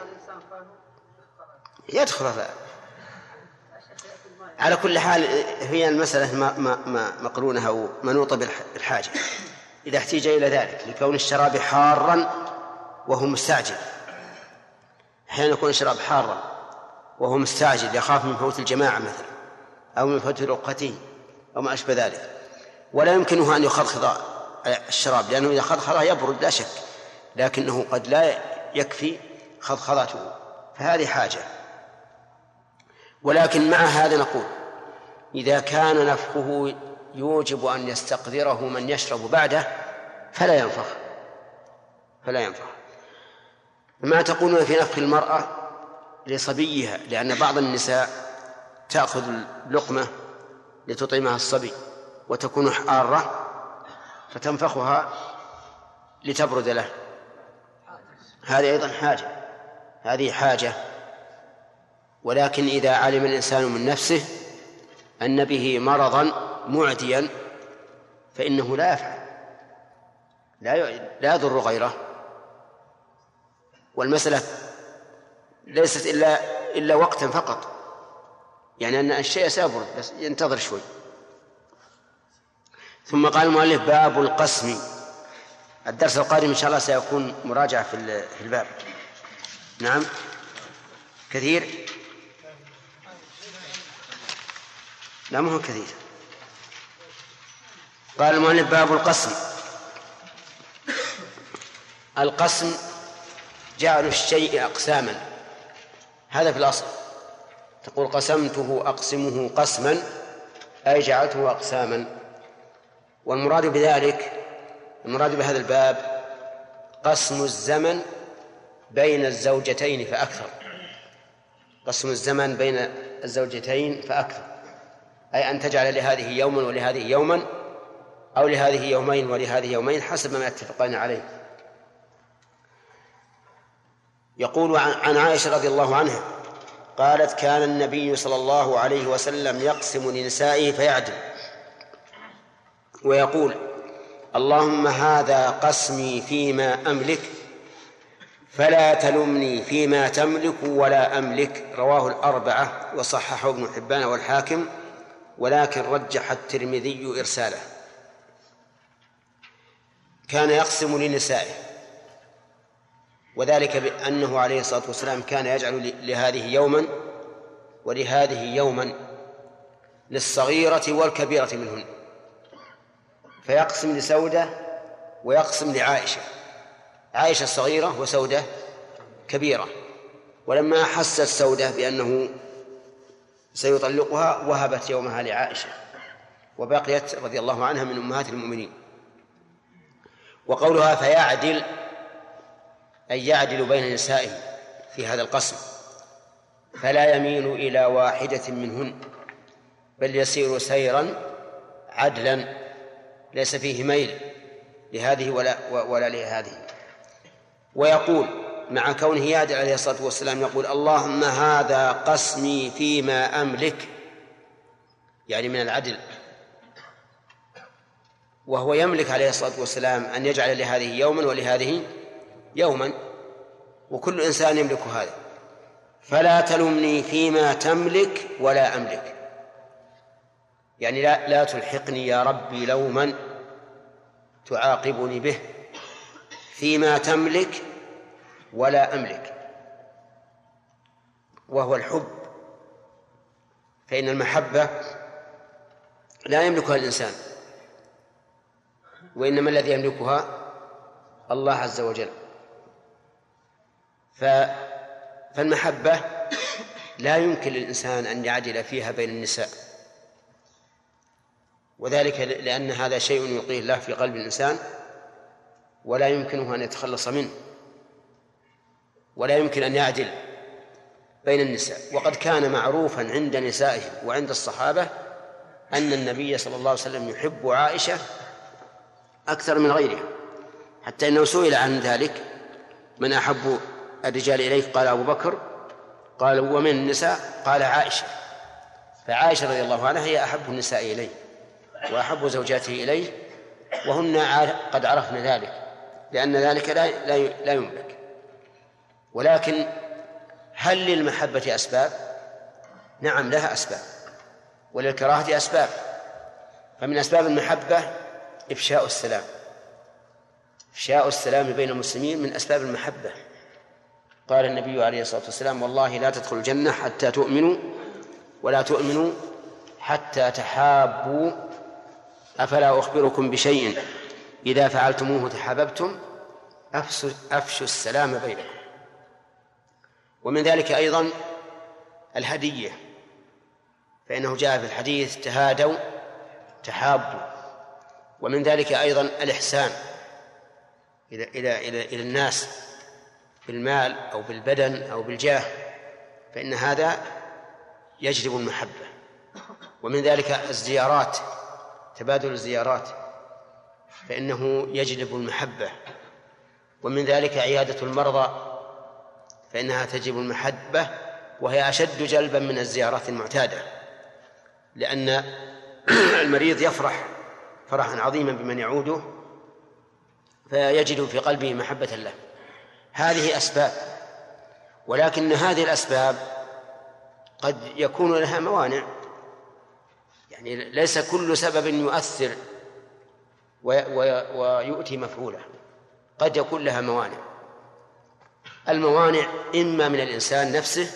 يدخل. على كل حال هي المسألة مقرونة أو منوطة بالحاجة إذا احتاج إلى ذلك، لكون الشراب حارا وهو مستعجل. أحيانا يكون الشراب حارا وهو مستعجل، يخاف من فوت الجماعة مثلا أو من فوت رقته أو ما أشبه ذلك، ولا يمكنه أن يخضخض الشراب، لأنه إذا خضخضه يبرد لا شك، لكنه قد لا يكفي خضخضته، فهذه حاجة. ولكن مع هذا نقول إذا كان نفخه يوجب أن يستقدره من يشرب بعده فلا ينفخ. ما تقولون في نفخ المرأة لصبيها؟ لأن بعض النساء تأخذ اللقمة لتطعمها الصبي وتكون حارة فتنفخها لتبرد له، هذه أيضا حاجة. ولكن إذا علم الإنسان من نفسه أن به مرضا معديا فإنه لا يفعل، لا يضر غيره. والمسألة ليست إلا وقتا فقط، يعني أن الشيء سيبرد بس ينتظر شوي. ثم قال المؤلف: باب القسم. الدرس القادم إن شاء الله سيكون مراجعة في الباب. نعم، كثير. لا، مو كثير. قال المؤلف: باب القسم. القسم جعل الشيء أقساما، هذا في الأصل. تقول قسمته أقسمه قسما، أي جعلته أقساما. والمراد بهذا الباب قسم الزمن بين الزوجتين فأكثر. قسم الزمن بين الزوجتين فأكثر، أي أن تجعل لهذه يوما ولهذه يوما، أو لهذه يومين ولهذه يومين حسب ما يتفقان عليه. يقول عن عائشة رضي الله عنها قالت: كان النبي صلى الله عليه وسلم يقسم لنسائه فيعدل ويقول: اللهم هذا قسمي فيما أملك فلا تلمني فيما تملك ولا أملك. رواه الأربعة وصححه ابن حبان والحاكم، ولكن رجح الترمذي إرساله. كان يقسم لنسائه، وذلك بأنه عليه الصلاة والسلام كان يجعل لهذه يوما ولهذه يوما، للصغيرة والكبيرة منهن، فيقسم لسودة ويقسم لعائشة، عائشة الصغيرة وسودة كبيرة. ولما حست سودة بأنه سيطلقها وهبت يومها لعائشة، وبقيت رضي الله عنها من أمهات المؤمنين. وقولها فيعدل أي يعدل بين نسائه في هذا القسم، فلا يميل إلى واحدة منهن بل يسير سيرا عدلا ليس فيه ميل لهذه ولا لهذه. ويقول مع كونه يعدل عليه الصلاة والسلام يقول اللهم هذا قسمي فيما أملك، يعني من العدل، وهو يملك عليه الصلاة والسلام أن يجعل لهذه يوما ولهذه يوما، وكل إنسان يملك هذا، فلا تلمني فيما تملك ولا أملك، يعني لا تلحقني يا ربي لوما تعاقبني به فيما تملك ولا أملك، وهو الحب، فإن المحبة لا يملكها الإنسان، وإنما الذي يملكها الله عز وجل. فالمحبة لا يمكن للإنسان أن يعدل فيها بين النساء، وذلك لأن هذا شيء يلقيه الله في قلب الإنسان ولا يمكنه أن يتخلص منه، ولا يمكن أن يعدل بين النساء. وقد كان معروفا عند نسائه وعند الصحابة أن النبي صلى الله عليه وسلم يحب عائشة أكثر من غيرها، حتى أنه سئل عن ذلك من أحب الرجال إليه قال أبو بكر، قال ومن النساء قال عائشة، فعائشة رضي الله عنها هي أحب النساء إليه وأحب زوجاته إليه، وهن قد عرفن ذلك، لأن ذلك لا يملك. ولكن هل للمحبة أسباب؟ نعم لها أسباب، وللكراهة أسباب. فمن أسباب المحبة إفشاء السلام، إفشاء السلام بين المسلمين من أسباب المحبة. قال النبي عليه الصلاة والسلام والله لا تدخلوا الجنة حتى تؤمنوا ولا تؤمنوا حتى تحابوا، أفلا أخبركم بشيء إذا فعلتموه تحاببتم، أفشوا السلام بينكم. ومن ذلك أيضا الهدية، فإنه جاء في الحديث تهادوا تحابوا. ومن ذلك أيضا الإحسان إلى الناس بالمال أو بالبدن أو بالجاه، فإن هذا يجلب المحبة. ومن ذلك الزيارات، تبادل الزيارات، فإنه يجلب المحبة. ومن ذلك عيادة المرضى، فإنها تجلب المحبة، وهي أشد جلبا من الزيارات المعتادة، لأن المريض يفرح فرحا عظيما بمن يعوده فيجد في قلبه محبة له. هذه أسباب، ولكن هذه الأسباب قد يكون لها موانع، يعني ليس كل سبب يؤثر ويؤتي مفعوله، قد يكون لها موانع. الموانع إما من الإنسان نفسه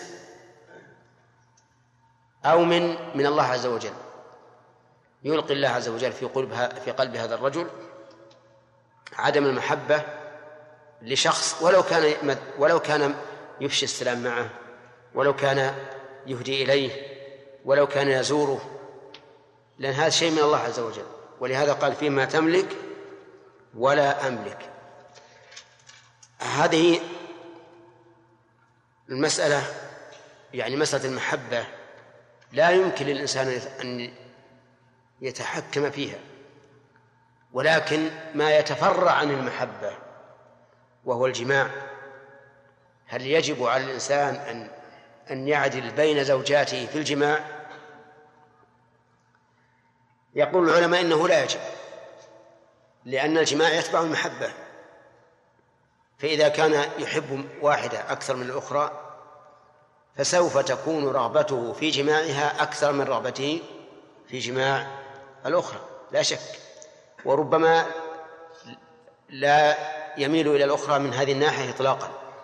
أو من الله عز وجل، يلقي الله عز وجل في قلب هذا الرجل عدم المحبة لشخص، ولو كان يفشي السلام معه، ولو كان يهدي إليه، ولو كان يزوره، لأن هذا شيء من الله عز وجل. ولهذا قال فيما تملك ولا أملك. هذه المسألة، يعني مسألة المحبة، لا يمكن للإنسان أن يتحكم فيها، ولكن ما يتفرع عن المحبة وهو الجماع، هل يجب على الإنسان أن يعدل بين زوجاته في الجماع؟ يقول العلماء إنه لا يجب، لأن الجماع يتبع المحبة، فإذا كان يحب واحدة أكثر من الأخرى فسوف تكون رغبته في جماعها أكثر من رغبته في جماع الأخرى لا شك، وربما لا يميل إلى الأخرى من هذه الناحية إطلاقا،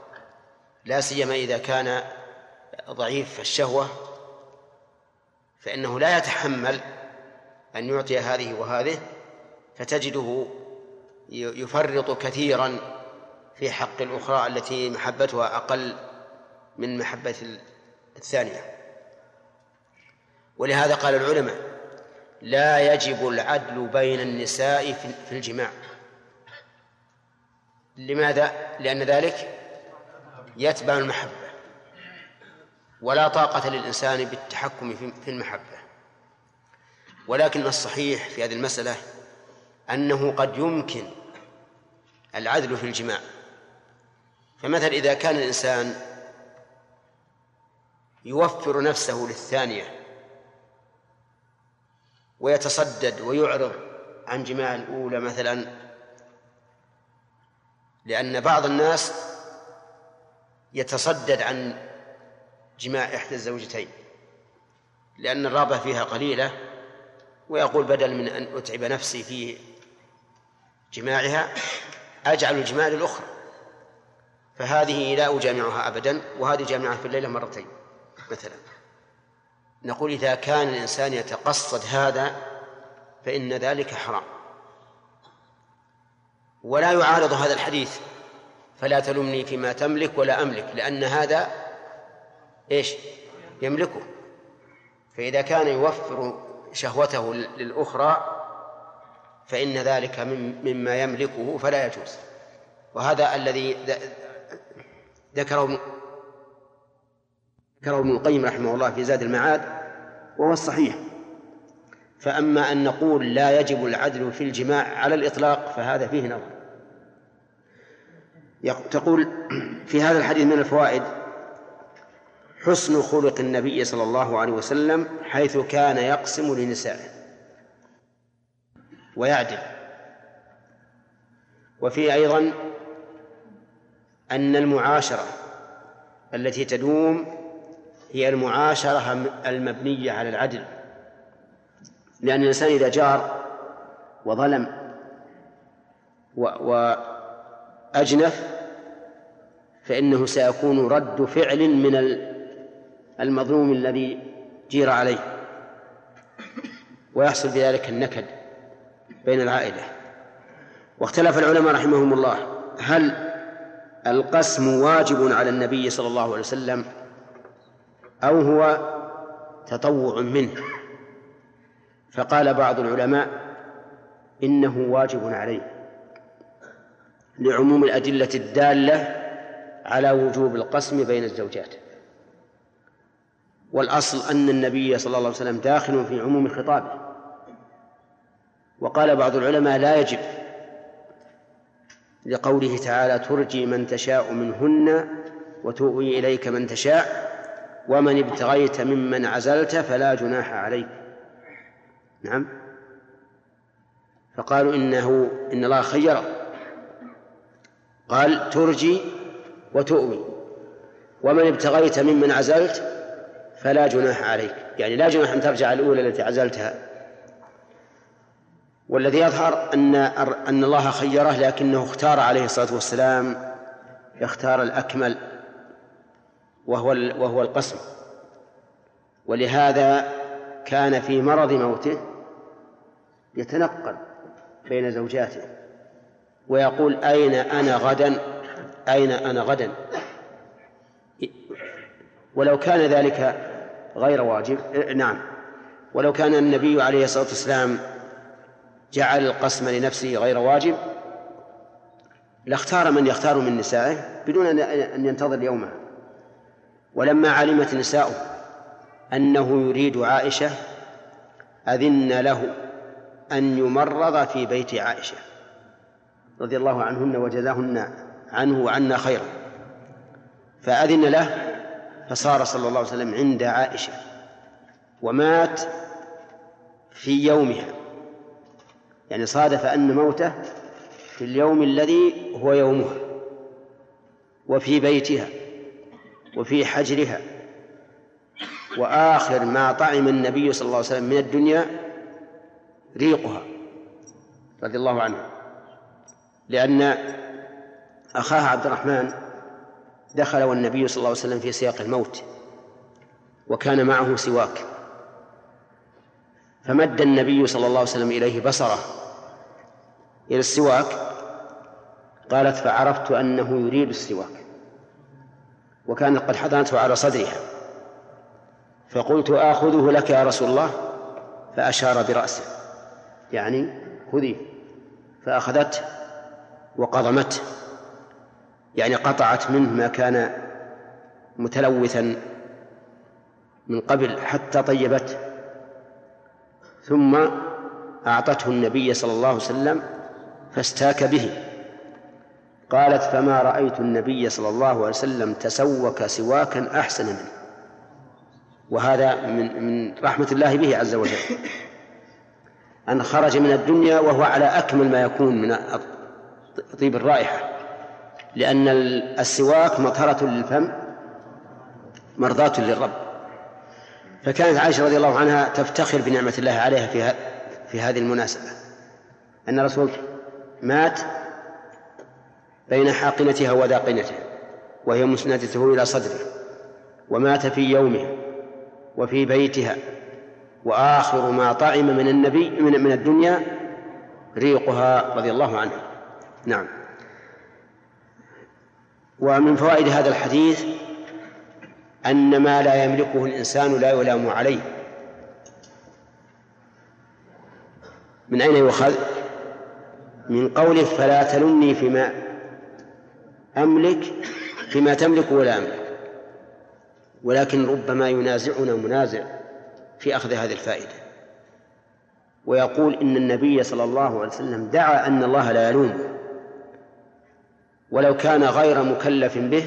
لا سيما إذا كان ضعيف الشهوة، فإنه لا يتحمل أن يعطي هذه وهذه، فتجده يفرط كثيرا في حق الأخرى التي محبتها أقل من محبة الثانية. ولهذا قال العلماء: لا يجب العدل بين النساء في الجماع. لماذا؟ لأن ذلك يتبع المحبة، ولا طاقة للإنسان بالتحكم في المحبة. ولكن الصحيح في هذه المسألة أنه قد يمكن العدل في الجماع. فمثلا إذا كان الإنسان يوفر نفسه للثانية ويتصدد ويعرض عن جماع الأولى مثلا، لأن بعض الناس يتصدد عن جماع إحدى الزوجتين لأن الرغبة فيها قليلة، ويقول بدل من أن أتعب نفسي في جماعها أجعل الجماع للأخرى، فهذه لا أجامعها أبدا، وهذه جامعها في الليلة مرتين مثلا. نقول إذا كان الإنسان يتقصد هذا فإن ذلك حرام، ولا يعارض هذا الحديث: فلا تلمني فيما تملك ولا أملك، لأن هذا إيش يملكه. فإذا كان يوفر شهوته للأخرى فإن ذلك مما يملكه فلا يجوز. وهذا الذي ذكره ابن القيم رحمه الله في زاد المعاد، وهو الصحيح. فأما أن نقول لا يجب العدل في الجماع على الإطلاق فهذا فيه نظر. تقول في هذا الحديث من الفوائد حسن خلق النبي صلى الله عليه وسلم حيث كان يقسم لنسائه ويعدل. وفي أيضا أن المعاشرة التي تدوم هي المعاشرة المبنية على العدل، لأن الإنسان إذا جار وظلم وأجنف فإنه سيكون رد فعل من المظلوم الذي جير عليه، ويحصل بذلك النكد بين العائلة. واختلف العلماء رحمهم الله: هل القسم واجب على النبي صلى الله عليه وسلم أو هو تطوع منه؟ فقال بعض العلماء إنه واجب عليه لعموم الأدلة الدالة على وجوب القسم بين الزوجات، والأصل أن النبي صلى الله عليه وسلم داخل في عموم خطابه. وقال بعض العلماء لا يجب لقوله تعالى: ترجي من تشاء منهن وتؤوي إليك من تشاء ومن ابتغيت ممن عزلت فلا جناح عليك. نعم. فقالوا إن الله خيره، قال: ترجي وتؤوي، ومن ابتغيت ممن عزلت فلا جناح عليك، يعني لا جناح أن ترجع الأولى التي عزلتها. والذي يظهر أن الله خيره، لكنه اختار عليه الصلاة والسلام اختار الأكمل وهو القسم. ولهذا كان في مرض موته يتنقل بين زوجاته ويقول: أين أنا غدا، أين أنا غدا. ولو كان ذلك غير واجب، نعم، ولو كان النبي عليه الصلاة والسلام جعل القسم لنفسه غير واجب لاختار من يختار من نسائه بدون أن ينتظر يومها. ولما علمت نساؤه أنه يريد عائشة أذن له أن يمرض في بيت عائشة رضي الله عنهن وجزاهن عنه وعنا خيرا، فأذن له، فصار صلى الله عليه وسلم عند عائشة ومات في يومها، يعني صادف أن موته في اليوم الذي هو يومها، وفي بيتها وفي حجرها. وآخر ما طعم النبي صلى الله عليه وسلم من الدنيا ريقها رضي الله عنه، لأن أخاها عبد الرحمن دخل والنبي صلى الله عليه وسلم في سياق الموت وكان معه سواك، فمد النبي صلى الله عليه وسلم إليه بصره إلى السواك، قالت فعرفت أنه يريد السواك، وكانت قد حضنته على صدرها، فقلت آخذه لك يا رسول الله، فأشار برأسه يعني خذيه، فأخذته وقضمته يعني قطعت منه ما كان متلوثا من قبل حتى طيبته، ثم أعطته النبي صلى الله عليه وسلم فاستاك به. قالت فما رأيت النبي صلى الله عليه وسلم تسوك سواكا أحسن منه. وهذا من رحمة الله به عز وجل أن خرج من الدنيا وهو على أكمل ما يكون من طيب الرائحة، لأن السواك مطهرة للفم مرضاة للرب. فكانت عائشة رضي الله عنها تفتخر بنعمة الله عليها في هذه المناسبة، أن الرسول مات بين حاقنتها وذاقنتها وهي مسندته إلى صدره، ومات في يومه وفي بيتها، وآخر ما طعم من النبي من الدنيا ريقها رضي الله عنها. نعم. ومن فوائد هذا الحديث أن ما لا يملكه الإنسان لا يلام عليه. من أين يؤخذ؟ من قوله فلا تلمني فيما أملك فيما تملك ولا أملك، ولكن ربما ينازعنا منازع في أخذ هذه الفائدة ويقول إن النبي صلى الله عليه وسلم دعا أن الله لا يلومه، ولو كان غير مكلف به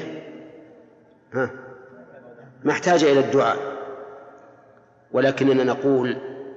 ما احتاج إلى الدعاء، ولكننا نقول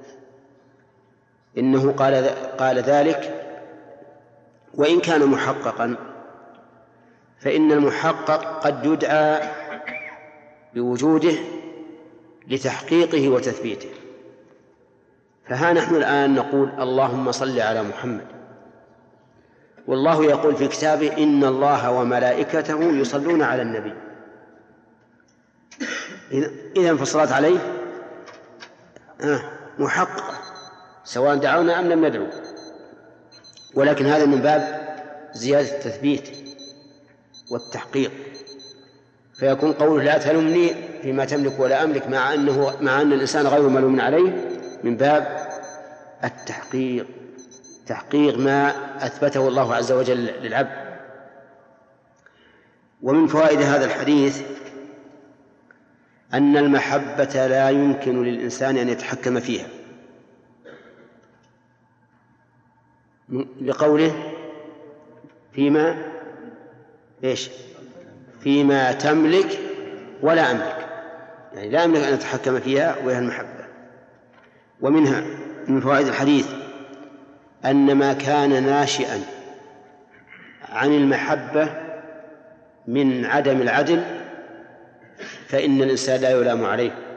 إنه قال ذلك وإن كان محققا، فإن المحقق قد يدعى بوجوده لتحقيقه وتثبيته. فها نحن الآن نقول اللهم صل على محمد، والله يقول في كتابه إن الله وملائكته يصلون على النبي. إذن فالصلاة عليه محققة سواء دعونا أم لم ندعو، ولكن هذا من باب زيادة التثبيت والتحقيق، فيكون قوله لا تلمني فيما تملك ولا أملك مع أن الإنسان غير ملوم عليه من باب التحقيق، تحقيق ما أثبته الله عز وجل للعبد. ومن فوائد هذا الحديث أن المحبة لا يمكن للإنسان أن يتحكم فيها، لقوله فيما تملك ولا أملك، يعني لا أملك أن أتحكم فيها وهي المحبة. ومنها من فوائد الحديث أن ما كان ناشئا عن المحبة من عدم العدل فإن الإنسان لا يلام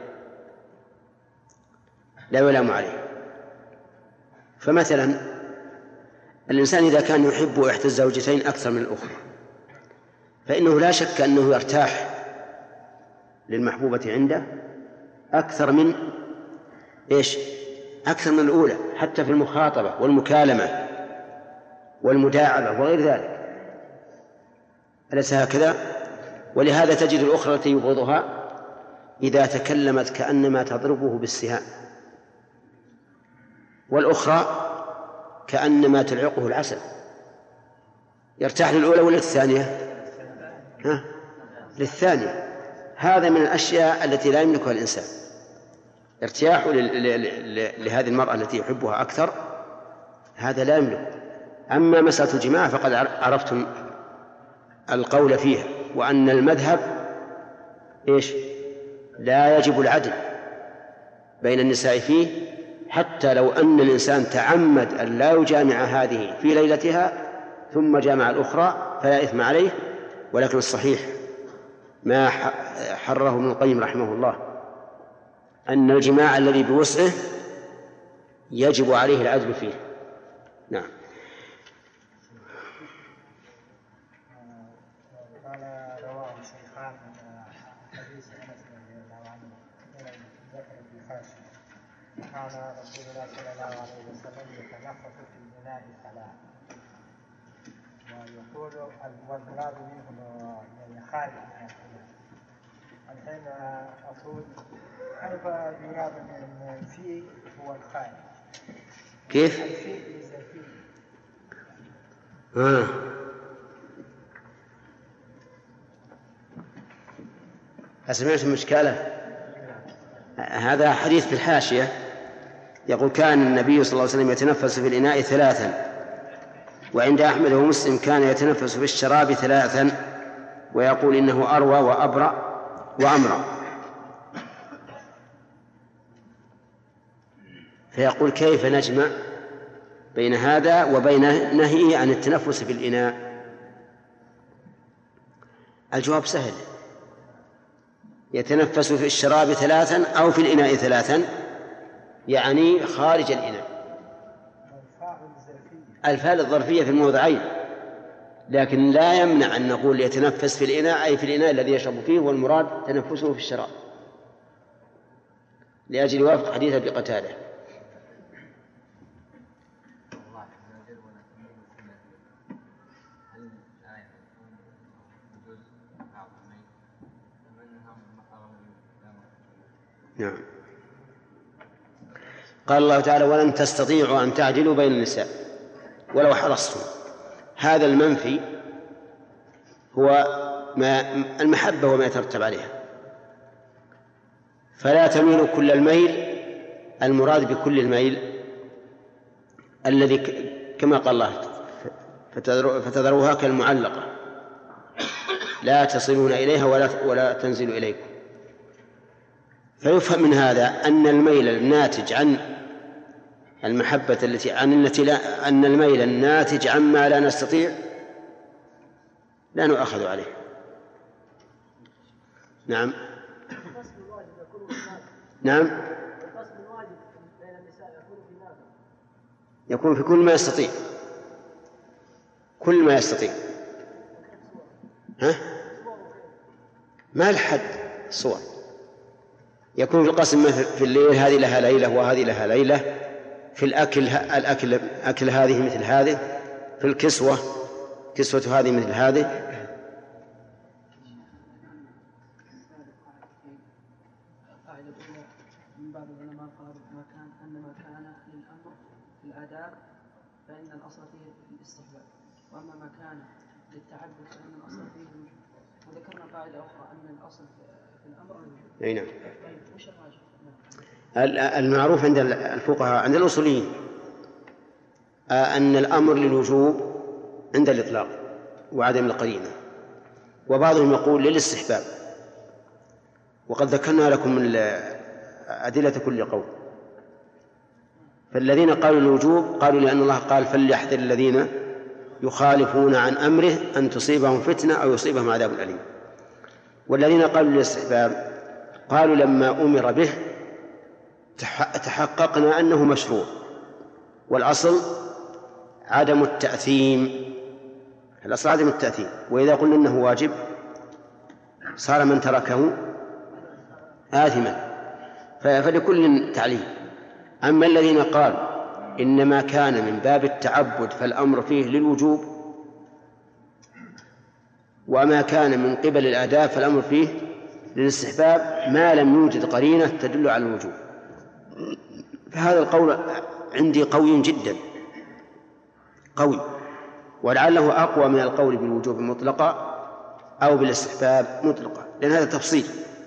عليه. فمثلا الإنسان إذا كان يحب إحدى الزوجتين أكثر من الأخرى فإنه لا شك أنه يرتاح للمحبوبة عنده أكثر من الأولى، حتى في المخاطبة والمكالمة والمداعبة وغير ذلك، أليس هكذا؟ ولهذا تجد الأخرى التي يبغضها إذا تكلمت كأنما تضربه بالسهام، والأخرى كأنما تلعقه العسل. يرتاح للأولى ولا للثانية؟ للثانية. هذا من الأشياء التي لا يملكها الإنسان، ارتياح لهذه المرأة التي يحبها أكثر، هذا لا يملك. أما مسألة الجماع فقد عرفتم القول فيها، وأن المذهب لا يجب العدل بين النساء فيه، حتى لو أن الإنسان تعمد أن لا يجامع هذه في ليلتها ثم جامع الأخرى فلا إثم عليه. ولكن الصحيح ما حرره ابن القيم رحمه الله أن الجماع الذي بوسعه يجب عليه العدل فيه. نعم. قال رواه كان رسول الله صلى الله عليه وسلم يتنفس في الإناء ثلاث، ويقول والمراد منه يعني خارج الإناء. الحين أقول كيف يراد من الفيء هو الخارج؟ كيف؟ الفيء إذا فيه. أسمعت المشكلة؟ هذا حديث في الحاشية يقول كان النبي صلى الله عليه وسلم يتنفس في الإناء ثلاثا، وعند أحمد ومسلم كان يتنفس في الشراب ثلاثا، ويقول إنه أروى وأبرأ وأمرأ. فيقول كيف نجمع بين هذا وبين نهيه عن التنفس في الإناء؟ الجواب سهل، يتنفس في الشراب ثلاثا أو في الإناء ثلاثا، يعني خارج الإناء. الفاء الظرفية في الموضعين، لكن لا يمنع أن نقول يتنفس في الإناء أي في الإناء الذي يشرب فيه، والمراد تنفسه في الشراب، لأجل يوافق حديث أبي قتادة. نعم. قال الله تعالى ولن تستطيعوا أن تعدلوا بين النساء ولو حرصتم. هذا المنفي هو ما المحبة وما يترتب عليها، فلا تميلوا كل الميل، المراد بكل الميل الذي كما قال الله فتذروها كالمعلقة لا تصلون إليها ولا تنزل إليكم. فيفهم من هذا أن الميل الناتج عن المحبة أن الميل الناتج عما لا نستطيع لا نؤخذ عليه. نعم. نعم. يكون في كل ما يستطيع، كل ما يستطيع. ما الحد صور. يكون في القسم في الليل هذه لها ليلة وهذه لها ليلة، في الأكل هذه مثل هذه، في الكسوة كسوة هذه مثل هذه. من بعض العلماء قالوا ما كان للأمر في الآداب فإن الأصل فيه الاستحباب، وأما ما كان للتعبد فإن الأصل فيه الوجوب. وذكرنا قاعدة أخرى أن الأصل في الأمر الوجوب. أي نعم. المعروف عند الفقهاء عند الأصوليين أن الأمر للوجوب عند الإطلاق وعدم القرينة، وبعضهم يقول للاستحباب، وقد ذكرنا لكم من أدلة كل قول. فالذين قالوا الوجوب قالوا لأن الله قال فليحذر الذين يخالفون عن أمره أن تصيبهم فتنة أو يصيبهم عذاب أليم. والذين قالوا للاستحباب قالوا لما أمر به تحققنا أنه مشروع، والأصل عدم التأثيم، الأصل عدم التأثيم، وإذا قلنا أنه واجب صار من تركه آثما، فلكل تعليم. أما الذين قالوا إنما كان من باب التعبد فالأمر فيه للوجوب، وما كان من قبل الآداب فالأمر فيه للاستحباب ما لم يوجد قرينة تدل على الوجوب، فهذا القول عندي قوي جدا، قوي، ولعله أقوى من القول بالوجوب مطلقا أو بالاستحباب مطلقا، لأن هذا تفصيل.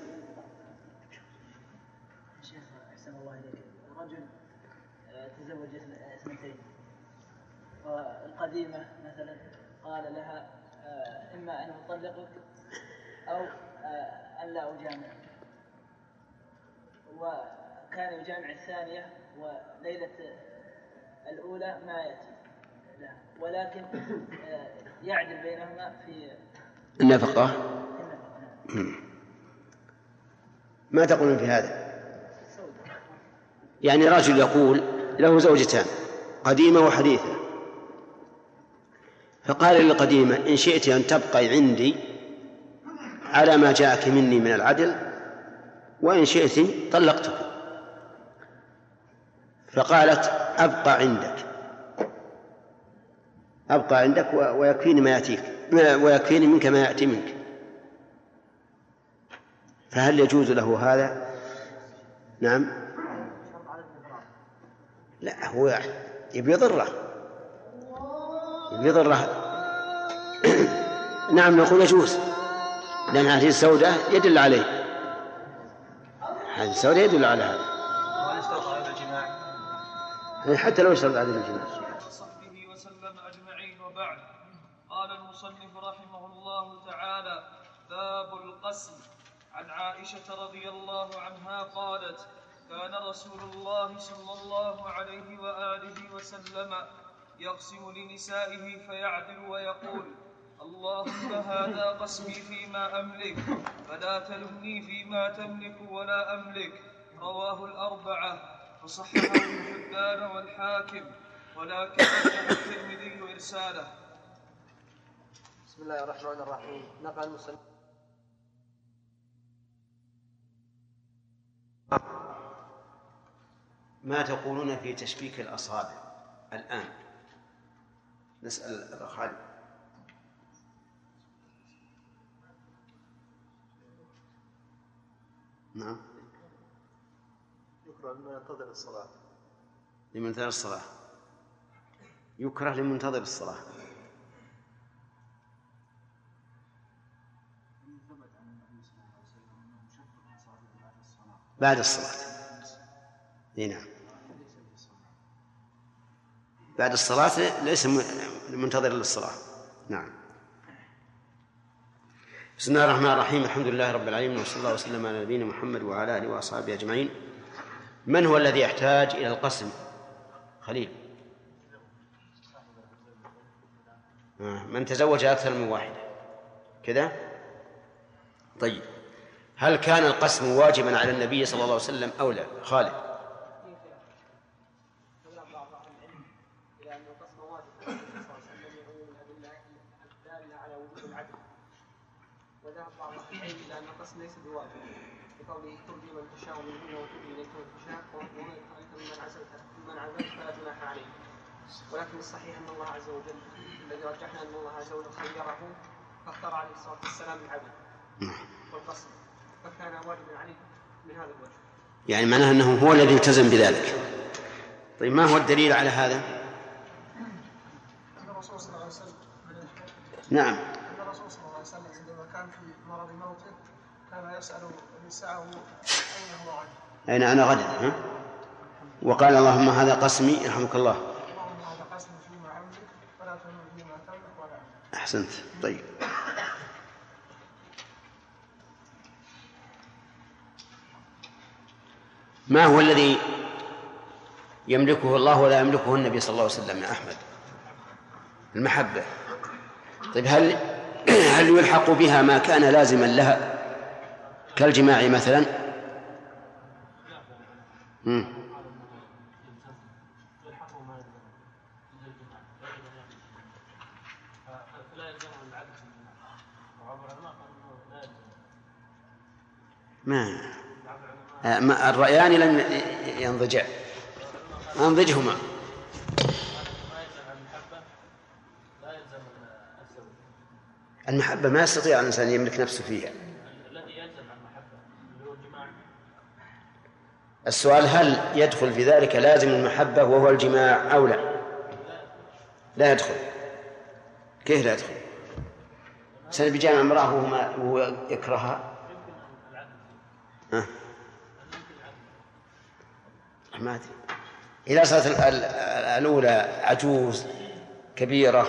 والقديمة مثلا قال لها إما أن أطلقك أو أن لا أجامعك، وكان يجامع الثانية وليلة الأولى ما يأتي لها، ولكن يعدل بينهما في النفقة. ما تقولون في هذا؟ يعني رجل يقول له زوجتان قديمة وحديثة، فقال للقديمة إن شئت أن تبقي عندي على ما جاءك مني من العدل، وإن شئت طلقتك. فقالت أبقى عندك ويكفيني ما يأتيك ويكفيني منك ما يأتي منك. فهل يجوز له هذا؟ نعم. لا، هو يبي يضره. نعم، نقول يجوز، لأن هذه السوداء يدل عليه، هذه السوداء يدل على هذا. وهل اشترط على الجماع؟ حتى لو اشترط على الجماع. وصحبه وسلم أجمعين. وبعد، قال المصنف رحمه الله تعالى: باب القسم. عن عائشة رضي الله عنها قالت: كان رسول الله صلى الله عليه وآله وسلم يقسم لنسائه فيعدل ويقول: اللهم هذا قسمي فيما أملك فلا تلمني فيما تملك ولا أملك. رواه الأربعة وصححه ابن حبان والحاكم، ولكن رجح الترمذي إرساله. بسم الله الرحمن الرحيم. نقل المصنف ما تقولون في تشبيك الأصابع الآن؟ نسأل الأخ علي. نعم. يكره لمن ينتظر الصلاة. لمنتظر الصلاة. يكره لمنتظر الصلاة. بعد الصلاة. نعم، بعد الصلاة ليس منتظر للصلاة. نعم. بسم الله الرحمن الرحيم. الحمد لله رب العالمين، وصلى الله وسلم على نبينا محمد وعلى آله وأصحابه أجمعين. من هو الذي يحتاج إلى القسم؟ خليل. من تزوج أكثر من واحدة كذا. طيب، هل كان القسم واجبا على النبي صلى الله عليه وسلم أو لا؟ خالد. ليس بواجب، بقوله: ترجي من تشاء منهن وتؤوي اليك من تشاء ومن من عزلت فلا جناح عليه. ولكن الصحيح ان الله عز وجل الذي رجحنا ان الله عز وجل خيره فاختار عليه الصلاه والسلام العدل والقسم، فكان واجبا عليه من هذا الوجه. يعني معناه انه هو الذي التزم بذلك. طيب، ما هو الدليل على هذا؟ الرسول صلى الله عليه وسلم. نعم. الرسول صلى الله عليه وسلم عندما كان في مرض موته كان يسأل نساءه أين أنا غدا، وقال: اللهم هذا قسمي يرحمك الله. اللهم هذا قسمي فيما أملك فلا تملك فيما تملك ولا أملك. أحسنت. طيب، ما هو الذي يملكه الله ولا يملكه النبي صلى الله عليه وسلم يا أحمد؟ المحبة. طيب، هل يلحق بها ما كان لازما لها كالجماع مثلا؟ ما الرأيان لم ينضجع، أنضجهما. المحبة ما يستطيع الإنسان يملك نفسه فيها. السؤال: هل يدخل في ذلك لازم المحبة وهو الجماع أو لا؟ لا يدخل. كيف لا يدخل؟ سنة بجامع امرأة وهو يكرهها. ما أدري. إذا صارت الأولى عجوز كبيرة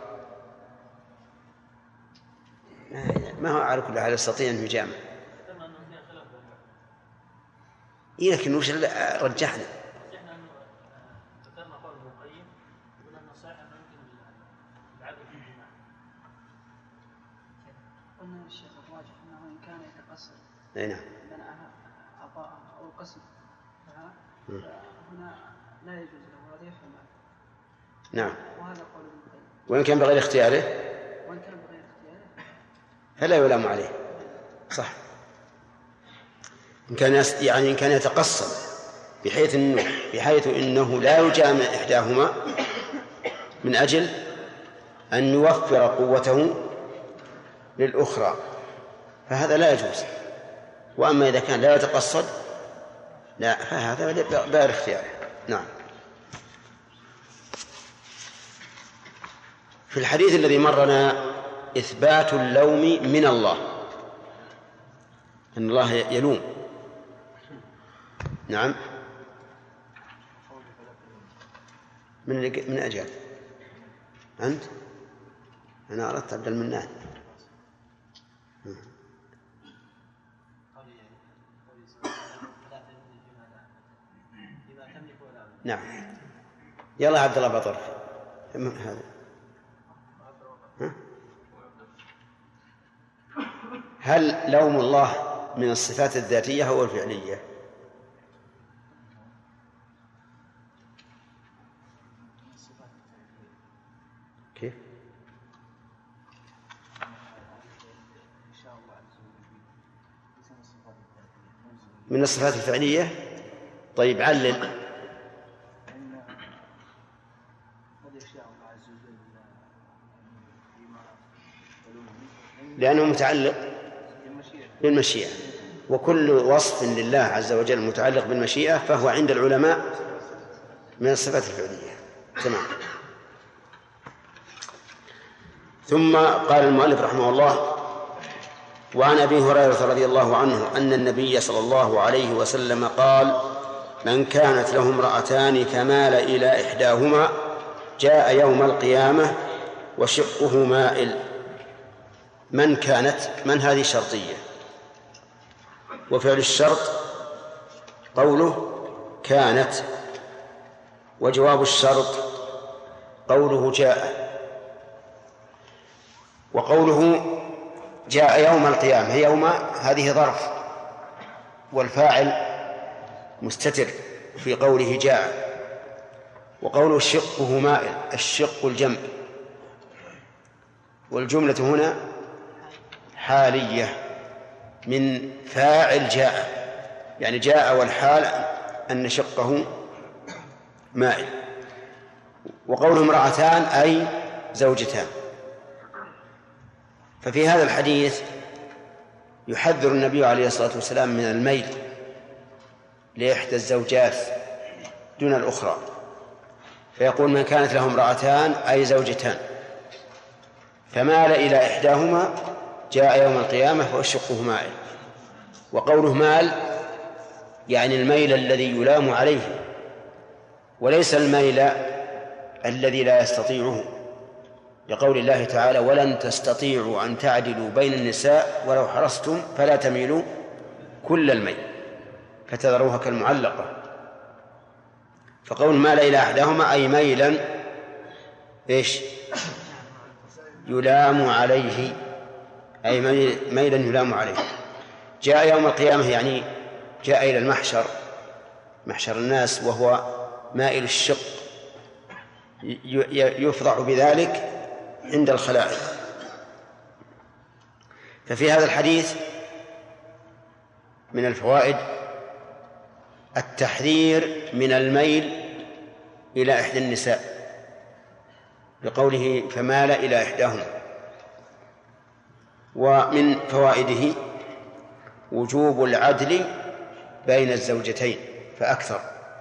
ما هو على كل حال يستطيع أن يجامع. لكن وش رجحنا؟ قلنا الشيخ الراجح أنه إن كان يتقصر منعها عطاءها أو القسم فهنا لا يجوز له، هذا يفهم. نعم. وهذا قول ابن القيم. وإن كان بغير اختياره فلا يلام عليه. صح. إن كان يتقصر بحيث إنه لا يجامع إحداهما من أجل أن يوفر قوته للأخرى، فهذا لا يجوز. وأما إذا كان لا يتقصد لا، فهذا غير اختياره. نعم. في الحديث الذي مرنا إثبات اللوم من الله، أن الله يلوم. نعم. من أجل أنت؟ أنا أردت عبد المنان. نعم. يلا عبد الله بطر هذا. هل لوم الله من الصفات الذاتية أو الفعلية؟ كيف؟ من الصفات الفعلية. طيب علل. لأنه متعلق بالمشيئة، وكل وصف لله عز وجل متعلق بالمشيئة فهو عند العلماء من الصفات الفعلية. تمام. ثم قال المؤلف رحمه الله: وعن أبي هريرة رضي الله عنه أن النبي صلى الله عليه وسلم قال: من كانت له امرأتان فمال إلى إحداهما جاء يوم القيامة وشقه مائل. من كانت، من هذه شرطية، وفعل الشرط قوله كانت، وجواب الشرط قوله جاء. وقوله جاء يوم القيامة، يوم هذه ظرف، والفاعل مستتر في قوله جاء. وقوله شقه مائل، الشق الجمع، والجملة هنا حالية من فاعل جاء، يعني جاء والحال أن شقه مائل. وقوله امرأتان أي زوجتان. ففي هذا الحديث يحذر النبي عليه الصلاة والسلام من الميل لإحدى الزوجات دون الأخرى، فيقول: من كانت له امرأتان أي زوجتان فمال إلى إحداهما جاء يوم القيامة فشقه مائل. وقوله مال يعني الميل الذي يلام عليه، وليس الميل الذي لا يستطيعه، لقول الله تعالى: ولن تستطيعوا أن تعدلوا بين النساء ولو حرصتم فلا تميلوا كل الميل فتذروها كالمعلقة. فقول مال إلى أحدهما أي ميلا إيش؟ يلام عليه، أي ميلا يلام عليه. جاء يوم القيامة يعني جاء إلى المحشر، محشر الناس، وهو مائل الشق، يفضح بذلك عند الخلائق. ففي هذا الحديث من الفوائد التحذير من الميل إلى إحدى النساء بقوله فمال إلى إحداهما. ومن فوائده وجوب العدل بين الزوجتين فأكثر.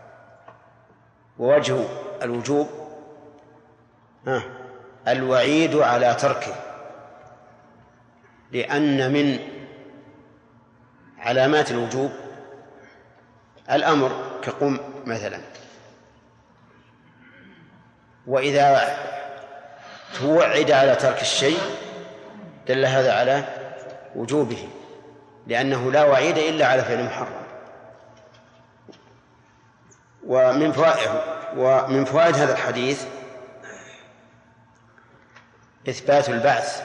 ووجه الوجوب الوعيد على تركه، لأن من علامات الوجوب الأمر كقم مثلا، وإذا توعد على ترك الشيء دل هذا على وجوبه، لأنه لا وعيد إلا على فعل محرم. ومن فوائد هذا الحديث إثبات البعث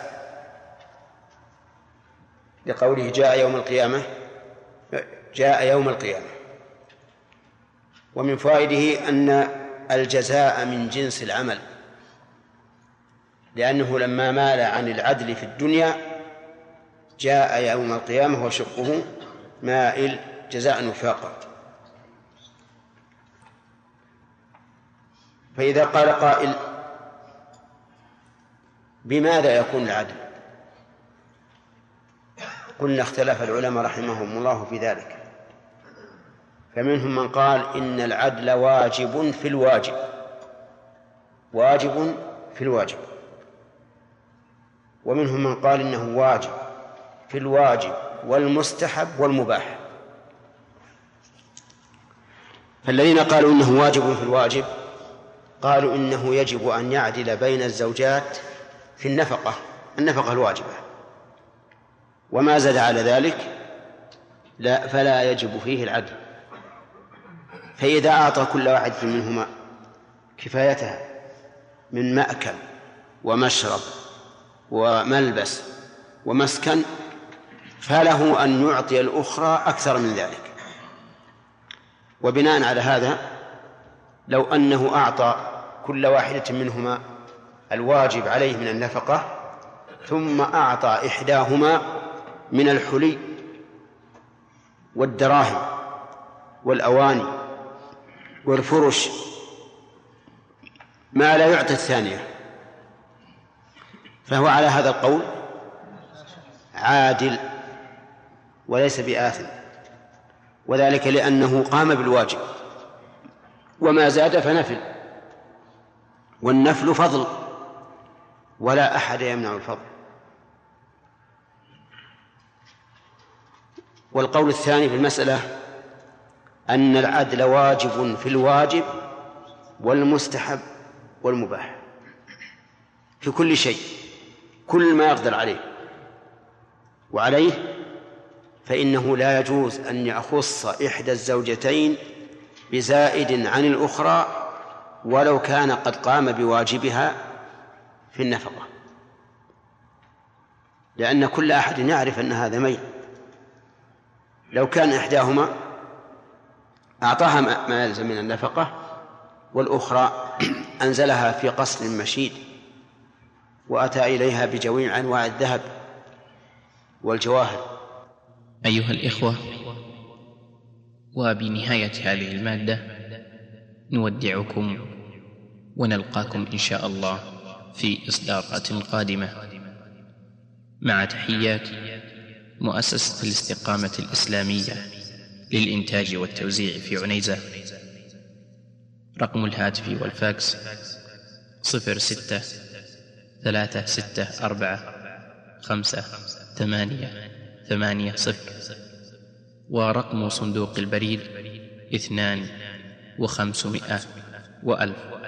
لقوله جاء يوم القيامة، جاء يوم القيامة. ومن فوائده أن الجزاء من جنس العمل، لأنه لما مال عن العدل في الدنيا جاء يوم القيامة وشقه مائل جزاء وفاقا. فإذا قال قائل بماذا يكون العدل؟ قلنا اختلف العلماء رحمهم الله في ذلك، فمنهم من قال إن العدل واجب في الواجب، واجب في الواجب، ومنهم من قال إنه واجب في الواجب والمستحب والمباح. فالذين قالوا إنه واجب في الواجب قالوا إنه يجب أن يعدل بين الزوجات في النفقة الواجبة، وما زاد على ذلك فلا يجب فيه العدل. فإذا أعطى كل واحد منهما كفايتها من مأكل ومشرب وملبس ومسكن فله أن يعطي الأخرى أكثر من ذلك. وبناء على هذا لو أنه أعطى كل واحدة منهما الواجب عليه من النفقة ثم أعطى إحداهما من الحلي والدراهم والأواني والفرش ما لا يعطي الثانية، فهو على هذا القول عادل وليس بآثم، وذلك لأنه قام بالواجب، وما زاد فنفل، والنفل فضل ولا أحد يمنع الفضل. والقول الثاني في المسألة أن العدل واجب في الواجب والمستحب والمباح في كل شيء، كل ما يقدر عليه، وعليه فإنه لا يجوز أن يخص إحدى الزوجتين بزائد عن الأخرى ولو كان قد قام بواجبها في النفقة، لأن كل أحد يعرف أن هذا ميل. لو كان إحداهما أعطاها ما يلزم من النفقة والأخرى أنزلها في قصر مشيد وأتى إليها بجميع أنواع الذهب والجواهر. أيها الإخوة، وبنهاية هذه المادة نودعكم ونلقاكم إن شاء الله في إصدارات قادمة، مع تحيات مؤسسة الاستقامة الإسلامية للإنتاج والتوزيع في عنيزة. رقم الهاتف والفاكس 06-364-5-8-8-0، ورقم صندوق البريد 2 و500 و1000.